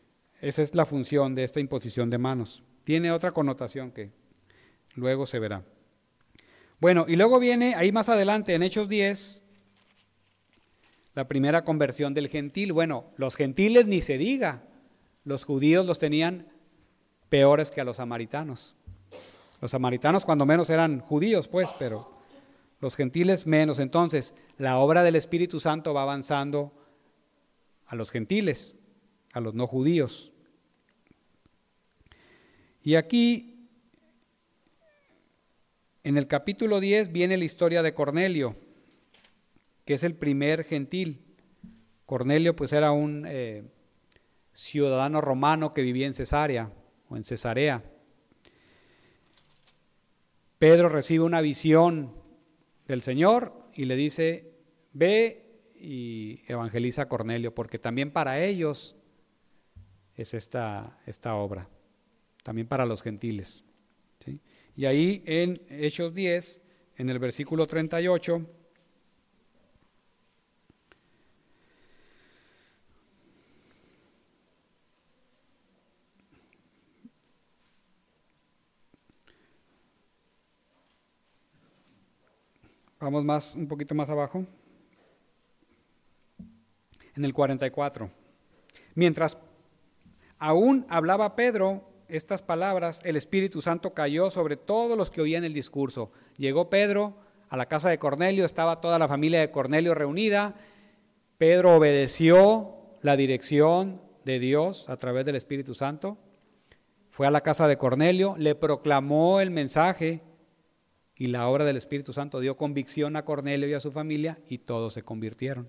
[SPEAKER 1] esa es la función de esta imposición de manos. Tiene otra connotación que luego se verá. Bueno, y luego viene ahí más adelante en Hechos diez, la primera conversión del gentil. Bueno, los gentiles ni se diga, los judíos los tenían peores que a los samaritanos. Los samaritanos cuando menos eran judíos, pues, pero los gentiles menos. Entonces, la obra del Espíritu Santo va avanzando a los gentiles, a los no judíos. Y aquí, en el capítulo diez, viene la historia de Cornelio, que es el primer gentil. Cornelio pues era un eh, ciudadano romano que vivía en Cesarea o en Cesarea. Pedro recibe una visión del Señor y le dice, ve y evangeliza a Cornelio, porque también para ellos es esta, esta obra, también para los gentiles, ¿sí? Y ahí en Hechos diez, en el versículo treinta y ocho, vamos más, un poquito más abajo, en el cuarenta y cuatro. Mientras aún hablaba Pedro estas palabras, el Espíritu Santo cayó sobre todos los que oían el discurso. Llegó Pedro a la casa de Cornelio, estaba toda la familia de Cornelio reunida. Pedro obedeció la dirección de Dios a través del Espíritu Santo. Fue a la casa de Cornelio, le proclamó el mensaje y la obra del Espíritu Santo dio convicción a Cornelio y a su familia y todos se convirtieron.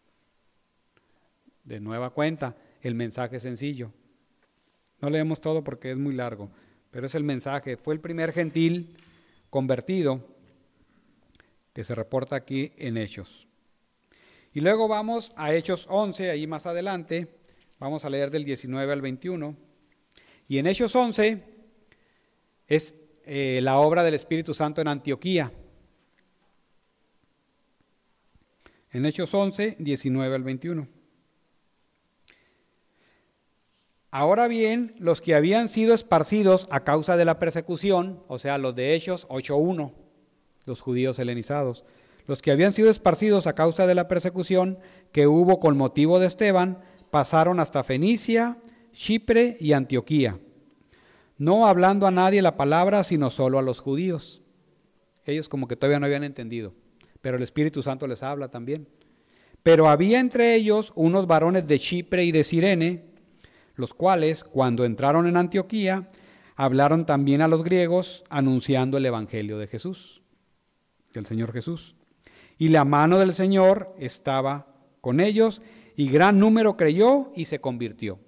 [SPEAKER 1] De nueva cuenta, el mensaje es sencillo. No leemos todo porque es muy largo, pero es el mensaje. Fue el primer gentil convertido que se reporta aquí en Hechos. Y luego vamos a Hechos once, ahí más adelante, vamos a leer del diecinueve al veintiuno. Y en Hechos once es eh, la obra del Espíritu Santo en Antioquía. En Hechos once, diecinueve al veintiuno. Ahora bien, los que habían sido esparcidos a causa de la persecución, o sea, los de Hechos ocho uno, los judíos helenizados, los que habían sido esparcidos a causa de la persecución que hubo con motivo de Esteban, pasaron hasta Fenicia, Chipre y Antioquía, no hablando a nadie la palabra, sino solo a los judíos. Ellos como que todavía no habían entendido, pero el Espíritu Santo les habla también. Pero había entre ellos unos varones de Chipre y de Cirene, los cuales, cuando entraron en Antioquía, hablaron también a los griegos, anunciando el evangelio de Jesús, del Señor Jesús. Y la mano del Señor estaba con ellos, y gran número creyó y se convirtió.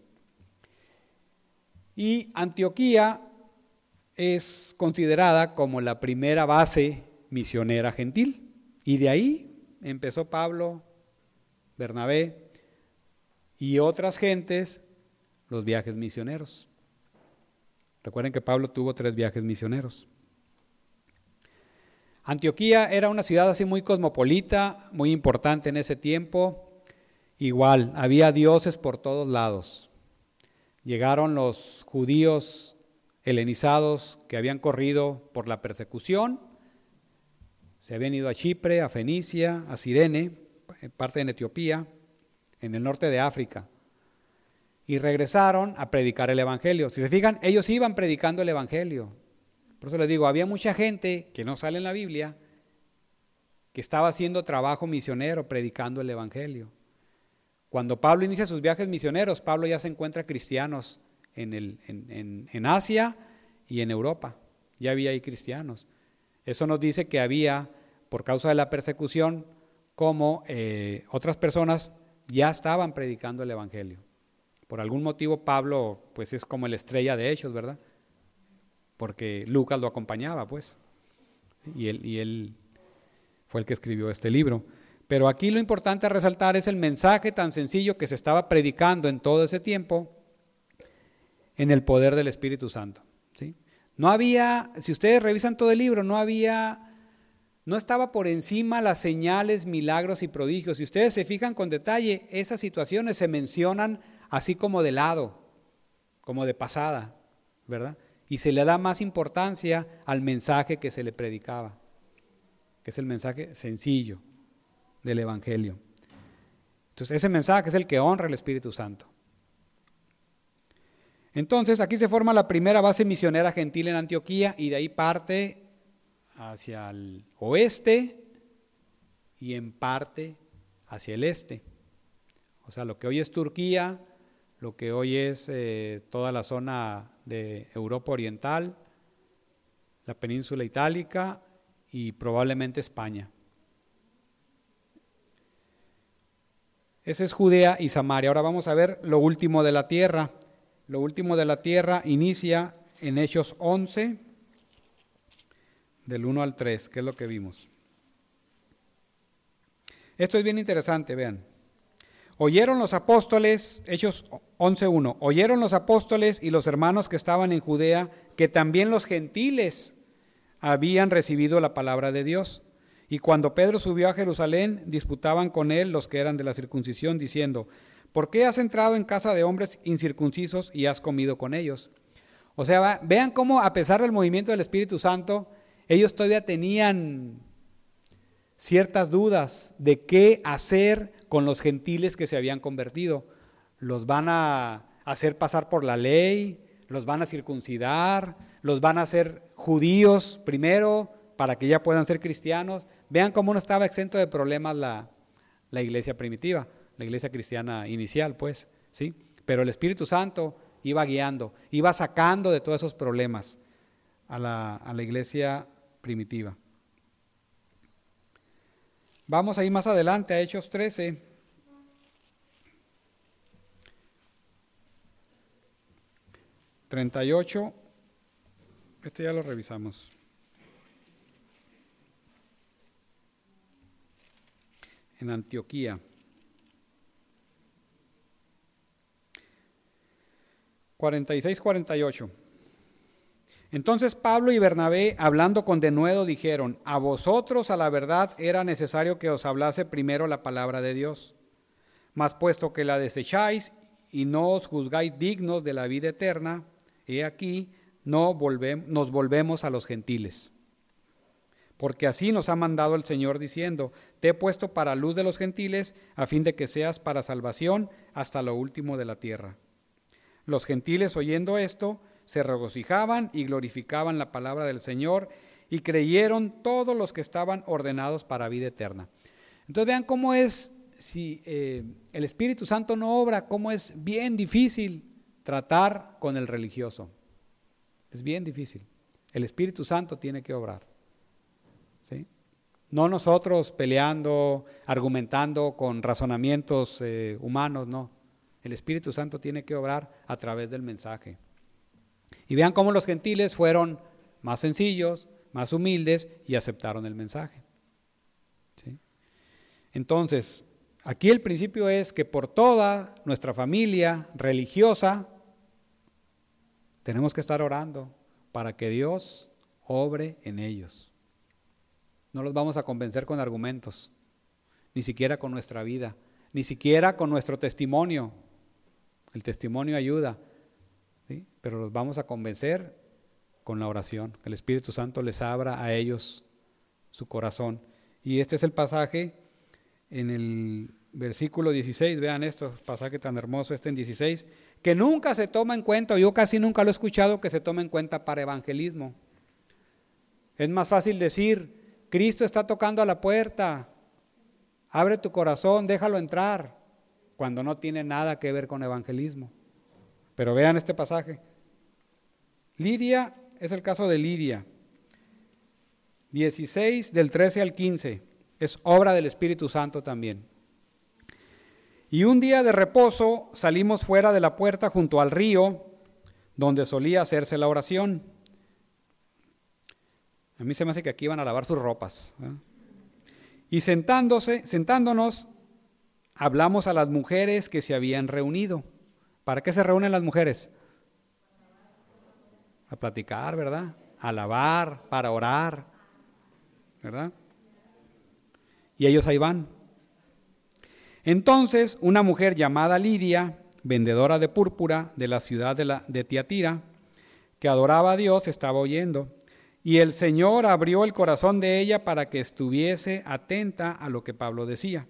[SPEAKER 1] Y Antioquía es considerada como la primera base misionera gentil. Y de ahí empezó Pablo, Bernabé y otras gentes los viajes misioneros. Recuerden que Pablo tuvo tres viajes misioneros. Antioquía era una ciudad así muy cosmopolita, muy importante en ese tiempo. Igual, había dioses por todos lados. Llegaron los judíos helenizados que habían corrido por la persecución. Se habían ido a Chipre, a Fenicia, a Cirene, parte de Etiopía, en el norte de África. Y regresaron a predicar el evangelio. Si se fijan, ellos iban predicando el evangelio. Por eso les digo, había mucha gente que no sale en la Biblia que estaba haciendo trabajo misionero, predicando el evangelio. Cuando Pablo inicia sus viajes misioneros, Pablo ya se encuentra cristianos en, el, en, en, en Asia y en Europa. Ya había ahí cristianos. Eso nos dice que había, por causa de la persecución, como eh, otras personas ya estaban predicando el evangelio. Por algún motivo Pablo pues es como la estrella de Hechos, ¿verdad? Porque Lucas lo acompañaba, pues. Y él, y él fue el que escribió este libro. Pero aquí lo importante a resaltar es el mensaje tan sencillo que se estaba predicando en todo ese tiempo en el poder del Espíritu Santo, ¿sí? No había, si ustedes revisan todo el libro, no había, no estaba por encima las señales, milagros y prodigios. Si ustedes se fijan con detalle, esas situaciones se mencionan así como de lado. como de pasada, ¿verdad? Y se le da más importancia al mensaje que se le predicaba, que es el mensaje sencillo del Evangelio. Entonces, ese mensaje es el que honra al Espíritu Santo. Entonces, aquí se forma la primera base misionera gentil en Antioquía y de ahí parte hacia el oeste y en parte hacia el este. O sea, lo que hoy es Turquía, lo que hoy es eh, toda la zona de Europa Oriental, la península itálica y probablemente España. Ese es Judea y Samaria. Ahora vamos a ver lo último de la tierra. Lo último de la tierra inicia en Hechos once, del uno al tres, que es lo que vimos. Esto es bien interesante, vean. Oyeron los apóstoles, Hechos once uno, oyeron los apóstoles y los hermanos que estaban en Judea que también los gentiles habían recibido la palabra de Dios. Y cuando Pedro subió a Jerusalén, disputaban con él los que eran de la circuncisión, diciendo: ¿por qué has entrado en casa de hombres incircuncisos y has comido con ellos? O sea, vean cómo a pesar del movimiento del Espíritu Santo, ellos todavía tenían ciertas dudas de qué hacer con los gentiles que se habían convertido. ¿Los van a hacer pasar por la ley? ¿Los van a circuncidar? ¿Los van a hacer judíos primero para que ya puedan ser cristianos? Vean cómo no estaba exento de problemas la, la iglesia primitiva, la iglesia cristiana inicial, pues, ¿sí? Pero el Espíritu Santo iba guiando, iba sacando de todos esos problemas a la, a la iglesia primitiva. Vamos a ir más adelante a Hechos trece. treinta y ocho. Este ya lo revisamos. En Antioquía. cuarenta y seis, cuarenta y ocho. Entonces Pablo y Bernabé, hablando con denuedo, dijeron: a vosotros a la verdad era necesario que os hablase primero la palabra de Dios. Mas puesto que la desecháis y no os juzgáis dignos de la vida eterna, he aquí, no volvemos, nos volvemos a los gentiles. Porque así nos ha mandado el Señor diciendo: te he puesto para luz de los gentiles, a fin de que seas para salvación hasta lo último de la tierra. Los gentiles, oyendo esto, se regocijaban y glorificaban la palabra del Señor, y creyeron todos los que estaban ordenados para vida eterna. Entonces vean cómo es, si eh, el Espíritu Santo no obra, cómo es bien difícil tratar con el religioso. Es bien difícil. El Espíritu Santo tiene que obrar, ¿sí? No nosotros peleando, argumentando con razonamientos eh, humanos, no. El Espíritu Santo tiene que obrar a través del mensaje. Y vean cómo los gentiles fueron más sencillos, más humildes y aceptaron el mensaje, ¿sí? Entonces, aquí el principio es que por toda nuestra familia religiosa tenemos que estar orando para que Dios obre en ellos. No los vamos a convencer con argumentos, ni siquiera con nuestra vida, ni siquiera con nuestro testimonio. El testimonio ayuda, ¿sí? Pero los vamos a convencer con la oración, que el Espíritu Santo les abra a ellos su corazón. Y este es el pasaje en el versículo dieciséis, vean esto, pasaje tan hermoso este en dieciséis, que nunca se toma en cuenta, yo casi nunca lo he escuchado que se tome en cuenta para evangelismo. Es más fácil decir: Cristo está tocando a la puerta, abre tu corazón, déjalo entrar, cuando no tiene nada que ver con evangelismo. Pero vean este pasaje. Lidia, es el caso de Lidia. dieciséis, del trece al quince. Es obra del Espíritu Santo también. Y un día de reposo salimos fuera de la puerta junto al río, donde solía hacerse la oración. A mí se me hace que aquí iban a lavar sus ropas, ¿eh? Y sentándose, sentándonos, hablamos a las mujeres que se habían reunido. ¿Para qué se reúnen las mujeres? A platicar, ¿verdad? A alabar, para orar, ¿verdad? Y ellos ahí van. Entonces una mujer llamada Lidia, vendedora de púrpura de la ciudad de, la, de Tiatira, que adoraba a Dios, estaba oyendo. Y el Señor abrió el corazón de ella para que estuviese atenta a lo que Pablo decía.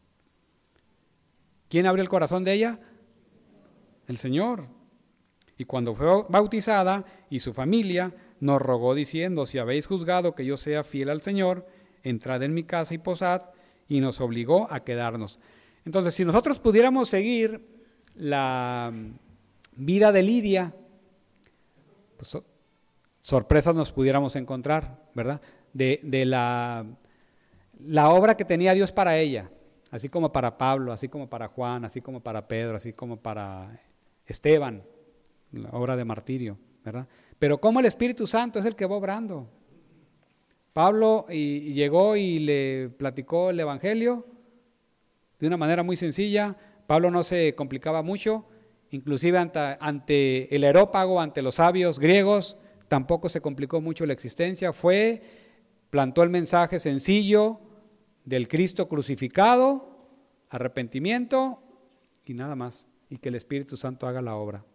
[SPEAKER 1] ¿Quién abrió el corazón de ella? El Señor. Y cuando fue bautizada y su familia, nos rogó diciendo: si habéis juzgado que yo sea fiel al Señor, entrad en mi casa y posad, y nos obligó a quedarnos. Entonces, si nosotros pudiéramos seguir la vida de Lidia, pues so, sorpresas nos pudiéramos encontrar, ¿verdad? De, de la, la obra que tenía Dios para ella, así como para Pablo, así como para Juan, así como para Pedro, así como para Esteban, la obra de martirio, ¿verdad? Pero como el Espíritu Santo es el que va obrando. Pablo y, y llegó y le platicó el Evangelio de una manera muy sencilla. Pablo no se complicaba mucho, inclusive ante, ante el Areópago, ante los sabios griegos, tampoco se complicó mucho la existencia. Fue, plantó el mensaje sencillo del Cristo crucificado, arrepentimiento y nada más, y que el Espíritu Santo haga la obra.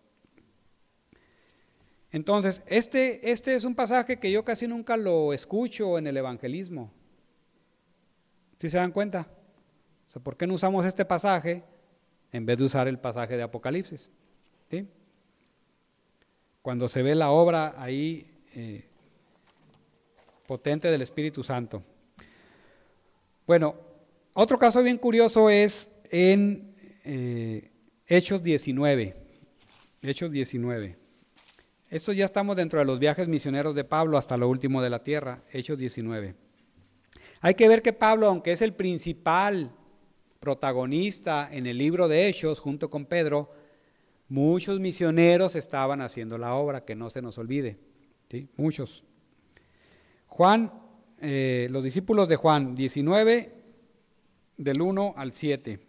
[SPEAKER 1] Entonces, este, este es un pasaje que yo casi nunca lo escucho en el evangelismo. ¿Sí se dan cuenta? O sea, ¿por qué no usamos este pasaje en vez de usar el pasaje de Apocalipsis? ¿Sí? Cuando se ve la obra ahí eh, potente del Espíritu Santo. Bueno, otro caso bien curioso es en eh, Hechos diecinueve. Hechos diecinueve. Esto ya estamos dentro de los viajes misioneros de Pablo hasta lo último de la tierra, Hechos diecinueve. Hay que ver que Pablo, aunque es el principal protagonista en el libro de Hechos, junto con Pedro, muchos misioneros estaban haciendo la obra, que no se nos olvide, ¿sí? Muchos. Juan, eh, los discípulos de Juan, diecinueve, del uno al siete.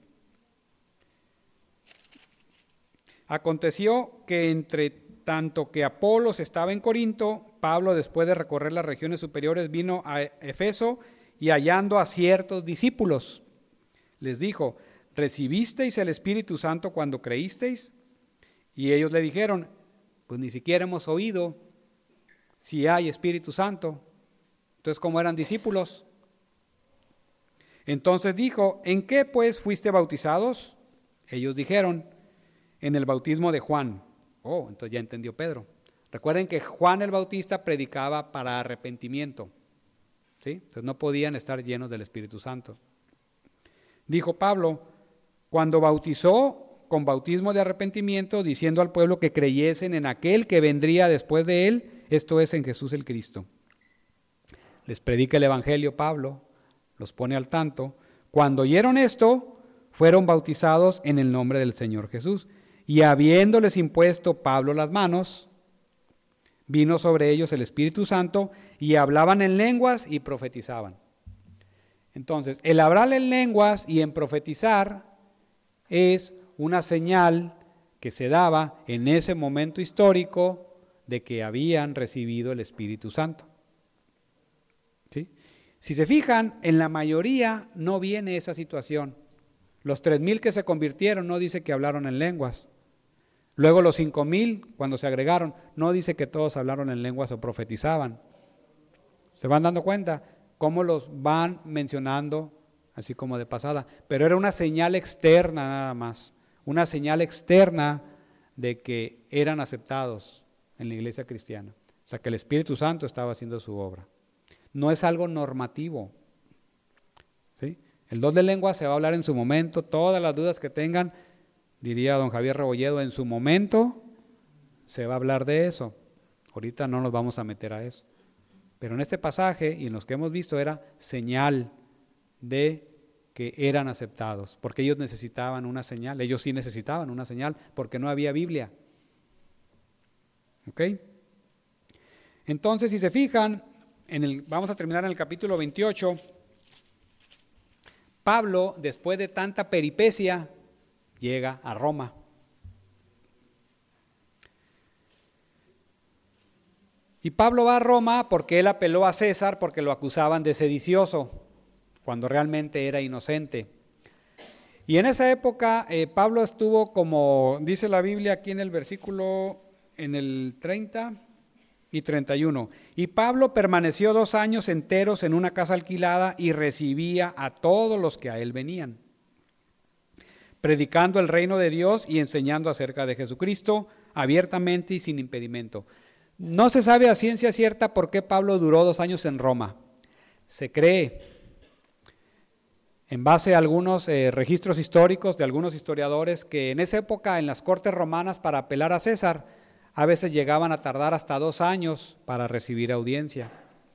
[SPEAKER 1] Aconteció que entre tanto que Apolos estaba en Corinto, Pablo, después de recorrer las regiones superiores, vino a Efeso y hallando a ciertos discípulos, les dijo: ¿recibisteis el Espíritu Santo cuando creísteis? Y ellos le dijeron: pues ni siquiera hemos oído si hay Espíritu Santo. Entonces, ¿cómo eran discípulos? Entonces dijo: ¿en qué pues fuiste bautizados? Ellos dijeron: en el bautismo de Juan. Oh, entonces ya entendió Pedro. Recuerden que Juan el Bautista predicaba para arrepentimiento, ¿sí? Entonces no podían estar llenos del Espíritu Santo. Dijo Pablo: cuando bautizó con bautismo de arrepentimiento, diciendo al pueblo que creyesen en aquel que vendría después de él, esto es, en Jesús el Cristo. Les predica el Evangelio Pablo, los pone al tanto. Cuando oyeron esto, fueron bautizados en el nombre del Señor Jesús. Y habiéndoles impuesto Pablo las manos, vino sobre ellos el Espíritu Santo y hablaban en lenguas y profetizaban. Entonces, el hablar en lenguas y en profetizar es una señal que se daba en ese momento histórico de que habían recibido el Espíritu Santo. ¿Sí? Si se fijan, en la mayoría no viene esa situación. Los tres mil que se convirtieron no dice que hablaron en lenguas. Luego los cinco mil, cuando se agregaron, no dice que todos hablaron en lenguas o profetizaban. ¿Se van dando cuenta cómo los van mencionando así como de pasada? Pero era una señal externa nada más, una señal externa de que eran aceptados en la iglesia cristiana. O sea, que el Espíritu Santo estaba haciendo su obra. No es algo normativo, ¿sí? El don de lengua se va a hablar en su momento. Todas las dudas que tengan, diría don Javier Rebolledo, en su momento se va a hablar de eso. Ahorita no nos vamos a meter a eso. Pero en este pasaje y en los que hemos visto era señal de que eran aceptados, porque ellos necesitaban una señal. Ellos sí necesitaban una señal porque no había Biblia. ¿Ok? Entonces, si se fijan, en el, vamos a terminar en el capítulo veintiocho. Pablo, después de tanta peripecia, llega a Roma. Y Pablo va a Roma porque él apeló a César porque lo acusaban de sedicioso, cuando realmente era inocente. Y en esa época eh, Pablo estuvo, como dice la Biblia aquí en el versículo, en el treinta y treinta y uno. Y Pablo permaneció dos años enteros en una casa alquilada y recibía a todos los que a él venían, predicando el reino de Dios y enseñando acerca de Jesucristo abiertamente y sin impedimento. No se sabe a ciencia cierta por qué Pablo duró dos años en Roma. Se cree, en base a algunos eh, registros históricos de algunos historiadores, que en esa época en las cortes romanas para apelar a César, a veces llegaban a tardar hasta dos años para recibir audiencia.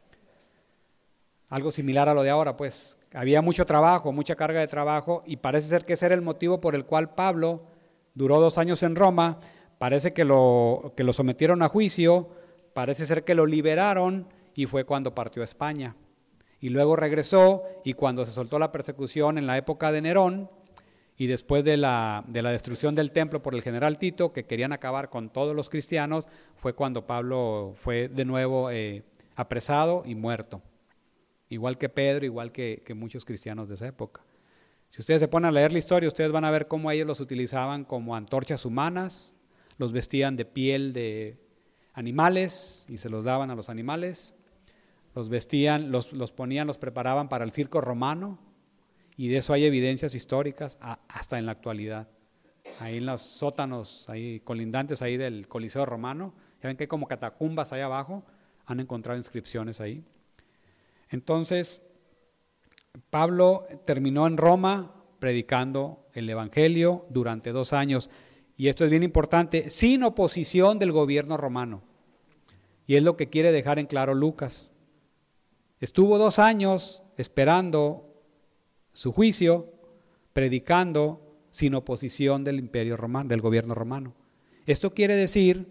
[SPEAKER 1] Algo similar a lo de ahora, pues. Había mucho trabajo, mucha carga de trabajo, y parece ser que ese era el motivo por el cual Pablo duró dos años en Roma. Parece que lo, que lo sometieron a juicio, parece ser que lo liberaron, y fue cuando partió a España. Y luego regresó, y cuando se soltó la persecución en la época de Nerón, y después de la, de la destrucción del templo por el general Tito, que querían acabar con todos los cristianos, fue cuando Pablo fue de nuevo eh, apresado y muerto. Igual que Pedro, igual que, que muchos cristianos de esa época. Si ustedes se ponen a leer la historia, ustedes van a ver cómo ellos los utilizaban como antorchas humanas, los vestían de piel de animales y se los daban a los animales, los vestían, los, los ponían, los preparaban para el circo romano, y de eso hay evidencias históricas a, hasta en la actualidad. Ahí en los sótanos, ahí colindantes ahí del Coliseo Romano, ya ven que hay como catacumbas ahí abajo, han encontrado inscripciones ahí. Entonces, Pablo terminó en Roma predicando el Evangelio durante dos años, y esto es bien importante, sin oposición del gobierno romano. Y es lo que quiere dejar en claro Lucas. Estuvo dos años esperando su juicio, predicando sin oposición del imperio romano, del gobierno romano. Esto quiere decir,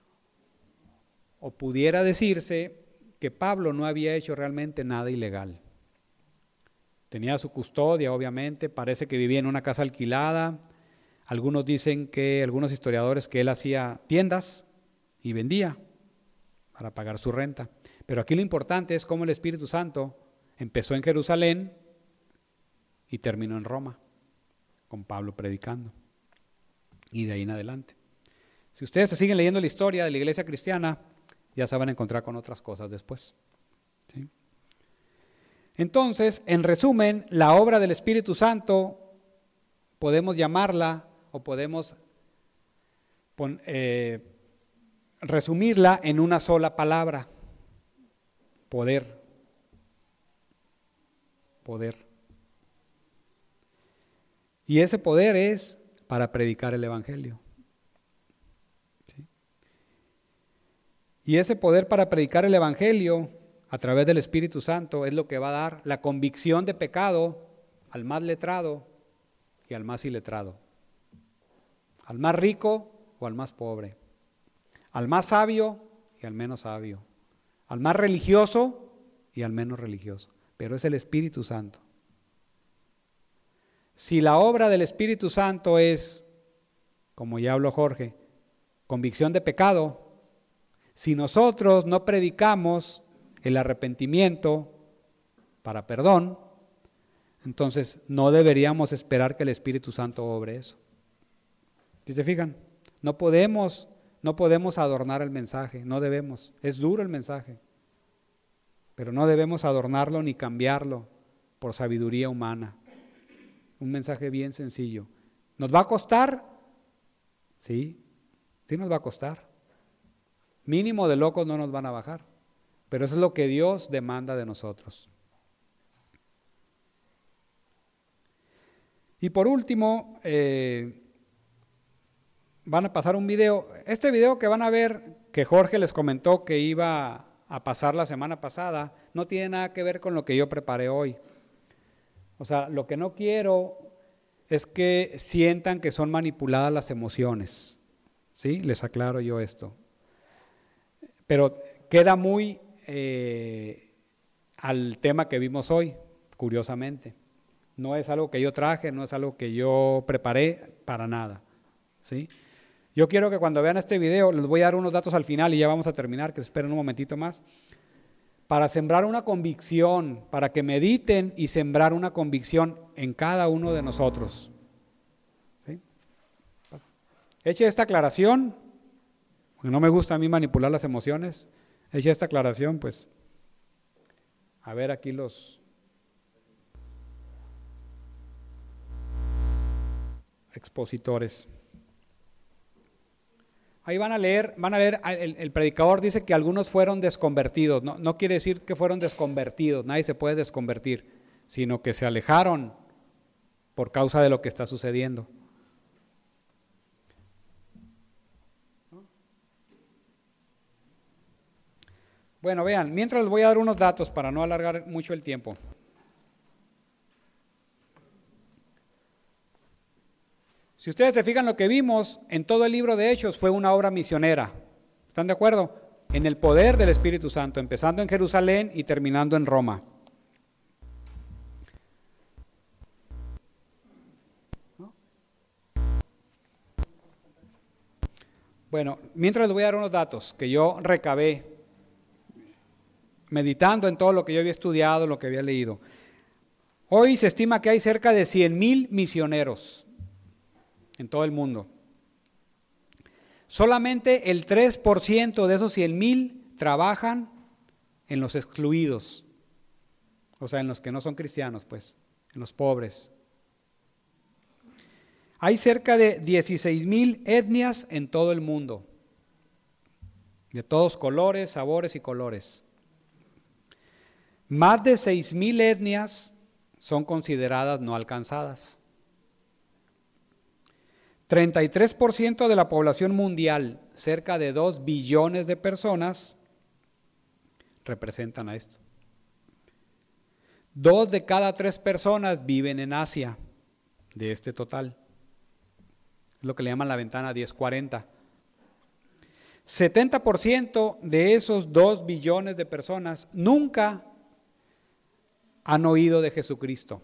[SPEAKER 1] o pudiera decirse, que Pablo no había hecho realmente nada ilegal. Tenía su custodia, obviamente, parece que vivía en una casa alquilada. Algunos dicen que, algunos historiadores, que él hacía tiendas y vendía para pagar su renta. Pero aquí lo importante es cómo el Espíritu Santo empezó en Jerusalén y terminó en Roma, con Pablo predicando. Y de ahí en adelante. Si ustedes se siguen leyendo la historia de la iglesia cristiana, ya se van a encontrar con otras cosas después. ¿Sí? Entonces, en resumen, la obra del Espíritu Santo podemos llamarla o podemos pon, eh, resumirla en una sola palabra: poder. Poder. Y ese poder es para predicar el Evangelio. ¿Sí? Y ese poder para predicar el Evangelio a través del Espíritu Santo es lo que va a dar la convicción de pecado al más letrado y al más iletrado, al más rico o al más pobre, al más sabio y al menos sabio, al más religioso y al menos religioso. Pero es el Espíritu Santo. Si la obra del Espíritu Santo es, como ya habló Jorge, convicción de pecado, si nosotros no predicamos el arrepentimiento para perdón, entonces no deberíamos esperar que el Espíritu Santo obre eso. ¿Sí se fijan? No podemos, no podemos adornar el mensaje, no debemos. Es duro el mensaje, pero no debemos adornarlo ni cambiarlo por sabiduría humana. Un mensaje bien sencillo. ¿Nos va a costar? Sí, sí nos va a costar. Mínimo de locos no nos van a bajar, pero eso es lo que Dios demanda de nosotros. Y por último, eh, van a pasar un video. Este video que van a ver, que Jorge les comentó que iba a pasar la semana pasada, no tiene nada que ver con lo que yo preparé hoy. O sea, lo que no quiero es que sientan que son manipuladas las emociones. ¿Sí? Les aclaro yo esto. Pero queda muy eh, al tema que vimos hoy, curiosamente. No es algo que yo traje, no es algo que yo preparé para nada. ¿Sí? Yo quiero que cuando vean este video, les voy a dar unos datos al final y ya vamos a terminar, que esperen un momentito más, para sembrar una convicción, para que mediten y sembrar una convicción en cada uno de nosotros. Hecha esta aclaración, porque no me gusta a mí manipular las emociones, hecha esta aclaración, pues, a ver aquí los expositores. Ahí van a leer, van a leer, el, el predicador dice que algunos fueron desconvertidos, no, no quiere decir que fueron desconvertidos, nadie se puede desconvertir, sino que se alejaron por causa de lo que está sucediendo. Bueno, vean, mientras les voy a dar unos datos para no alargar mucho el tiempo. Si ustedes se fijan, lo que vimos en todo el libro de Hechos fue una obra misionera. ¿Están de acuerdo? En el poder del Espíritu Santo, empezando en Jerusalén y terminando en Roma. ¿No? Bueno, mientras les voy a dar unos datos que yo recabé, meditando en todo lo que yo había estudiado, lo que había leído. Hoy se estima que hay cerca de cien mil misioneros en todo el mundo. Solamente el tres por ciento de esos cien mil trabajan en los excluidos, o sea, en los que no son cristianos, pues, en los pobres. Hay cerca de dieciséis mil etnias en todo el mundo, de todos colores, sabores y colores. Más de seis mil etnias son consideradas no alcanzadas. treinta y tres por ciento de la población mundial, cerca de dos billones de personas, representan a esto. Dos de cada tres personas viven en Asia, de este total. Es lo que le llaman la ventana diez cuarenta. setenta por ciento de esos dos billones de personas nunca han oído de Jesucristo.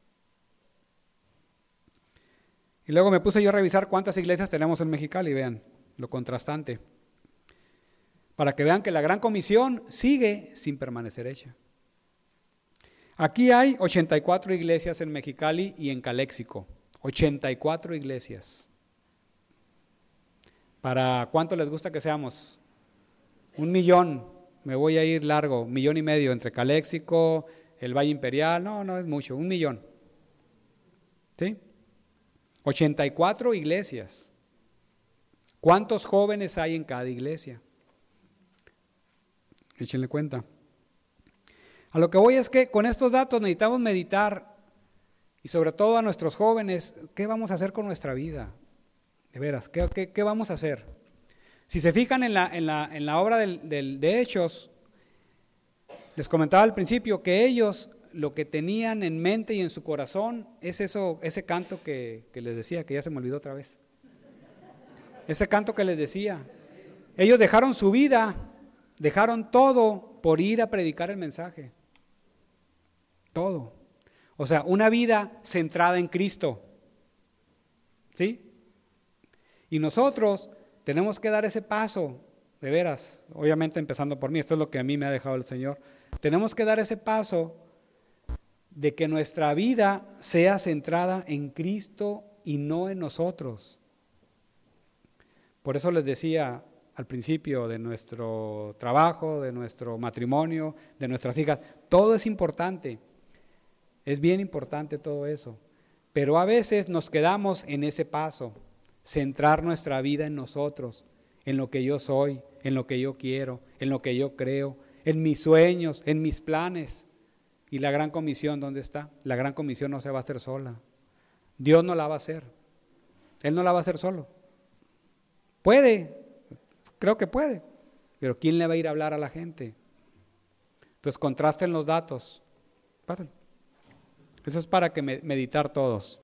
[SPEAKER 1] Y luego me puse yo a revisar cuántas iglesias tenemos en Mexicali, vean lo contrastante, para que vean que la gran comisión sigue sin permanecer hecha. Aquí hay ochenta y cuatro iglesias en Mexicali y en Caléxico, ochenta y cuatro iglesias. ¿Para cuánto les gusta que seamos? Un millón, me voy a ir largo, un millón y medio entre Caléxico, el Valle Imperial, no, no es mucho, un millón. ¿Sí? ochenta y cuatro iglesias. ¿Cuántos jóvenes hay en cada iglesia? Échenle cuenta. A lo que voy es que con estos datos necesitamos meditar, y sobre todo a nuestros jóvenes, ¿qué vamos a hacer con nuestra vida? De veras, ¿qué, qué, qué vamos a hacer? Si se fijan en la, en la, en la obra del, del, de Hechos, les comentaba al principio que ellos lo que tenían en mente y en su corazón es eso, ese canto que, que les decía, que ya se me olvidó otra vez. Ese canto que les decía. Ellos dejaron su vida, dejaron todo por ir a predicar el mensaje. Todo. O sea, una vida centrada en Cristo. ¿Sí? Y nosotros tenemos que dar ese paso, de veras, obviamente empezando por mí, esto es lo que a mí me ha dejado el Señor. Tenemos que dar ese paso de que nuestra vida sea centrada en Cristo y no en nosotros. Por eso les decía al principio de nuestro trabajo, de nuestro matrimonio, de nuestras hijas, todo es importante, es bien importante todo eso, pero a veces nos quedamos en ese paso, centrar nuestra vida en nosotros, en lo que yo soy, en lo que yo quiero, en lo que yo creo, en mis sueños, en mis planes. ¿Y la gran comisión dónde está? La gran comisión no se va a hacer sola. Dios no la va a hacer. Él no la va a hacer solo. Puede, creo que puede, pero ¿quién le va a ir a hablar a la gente? Entonces contrasten los datos. Eso es para que meditar todos.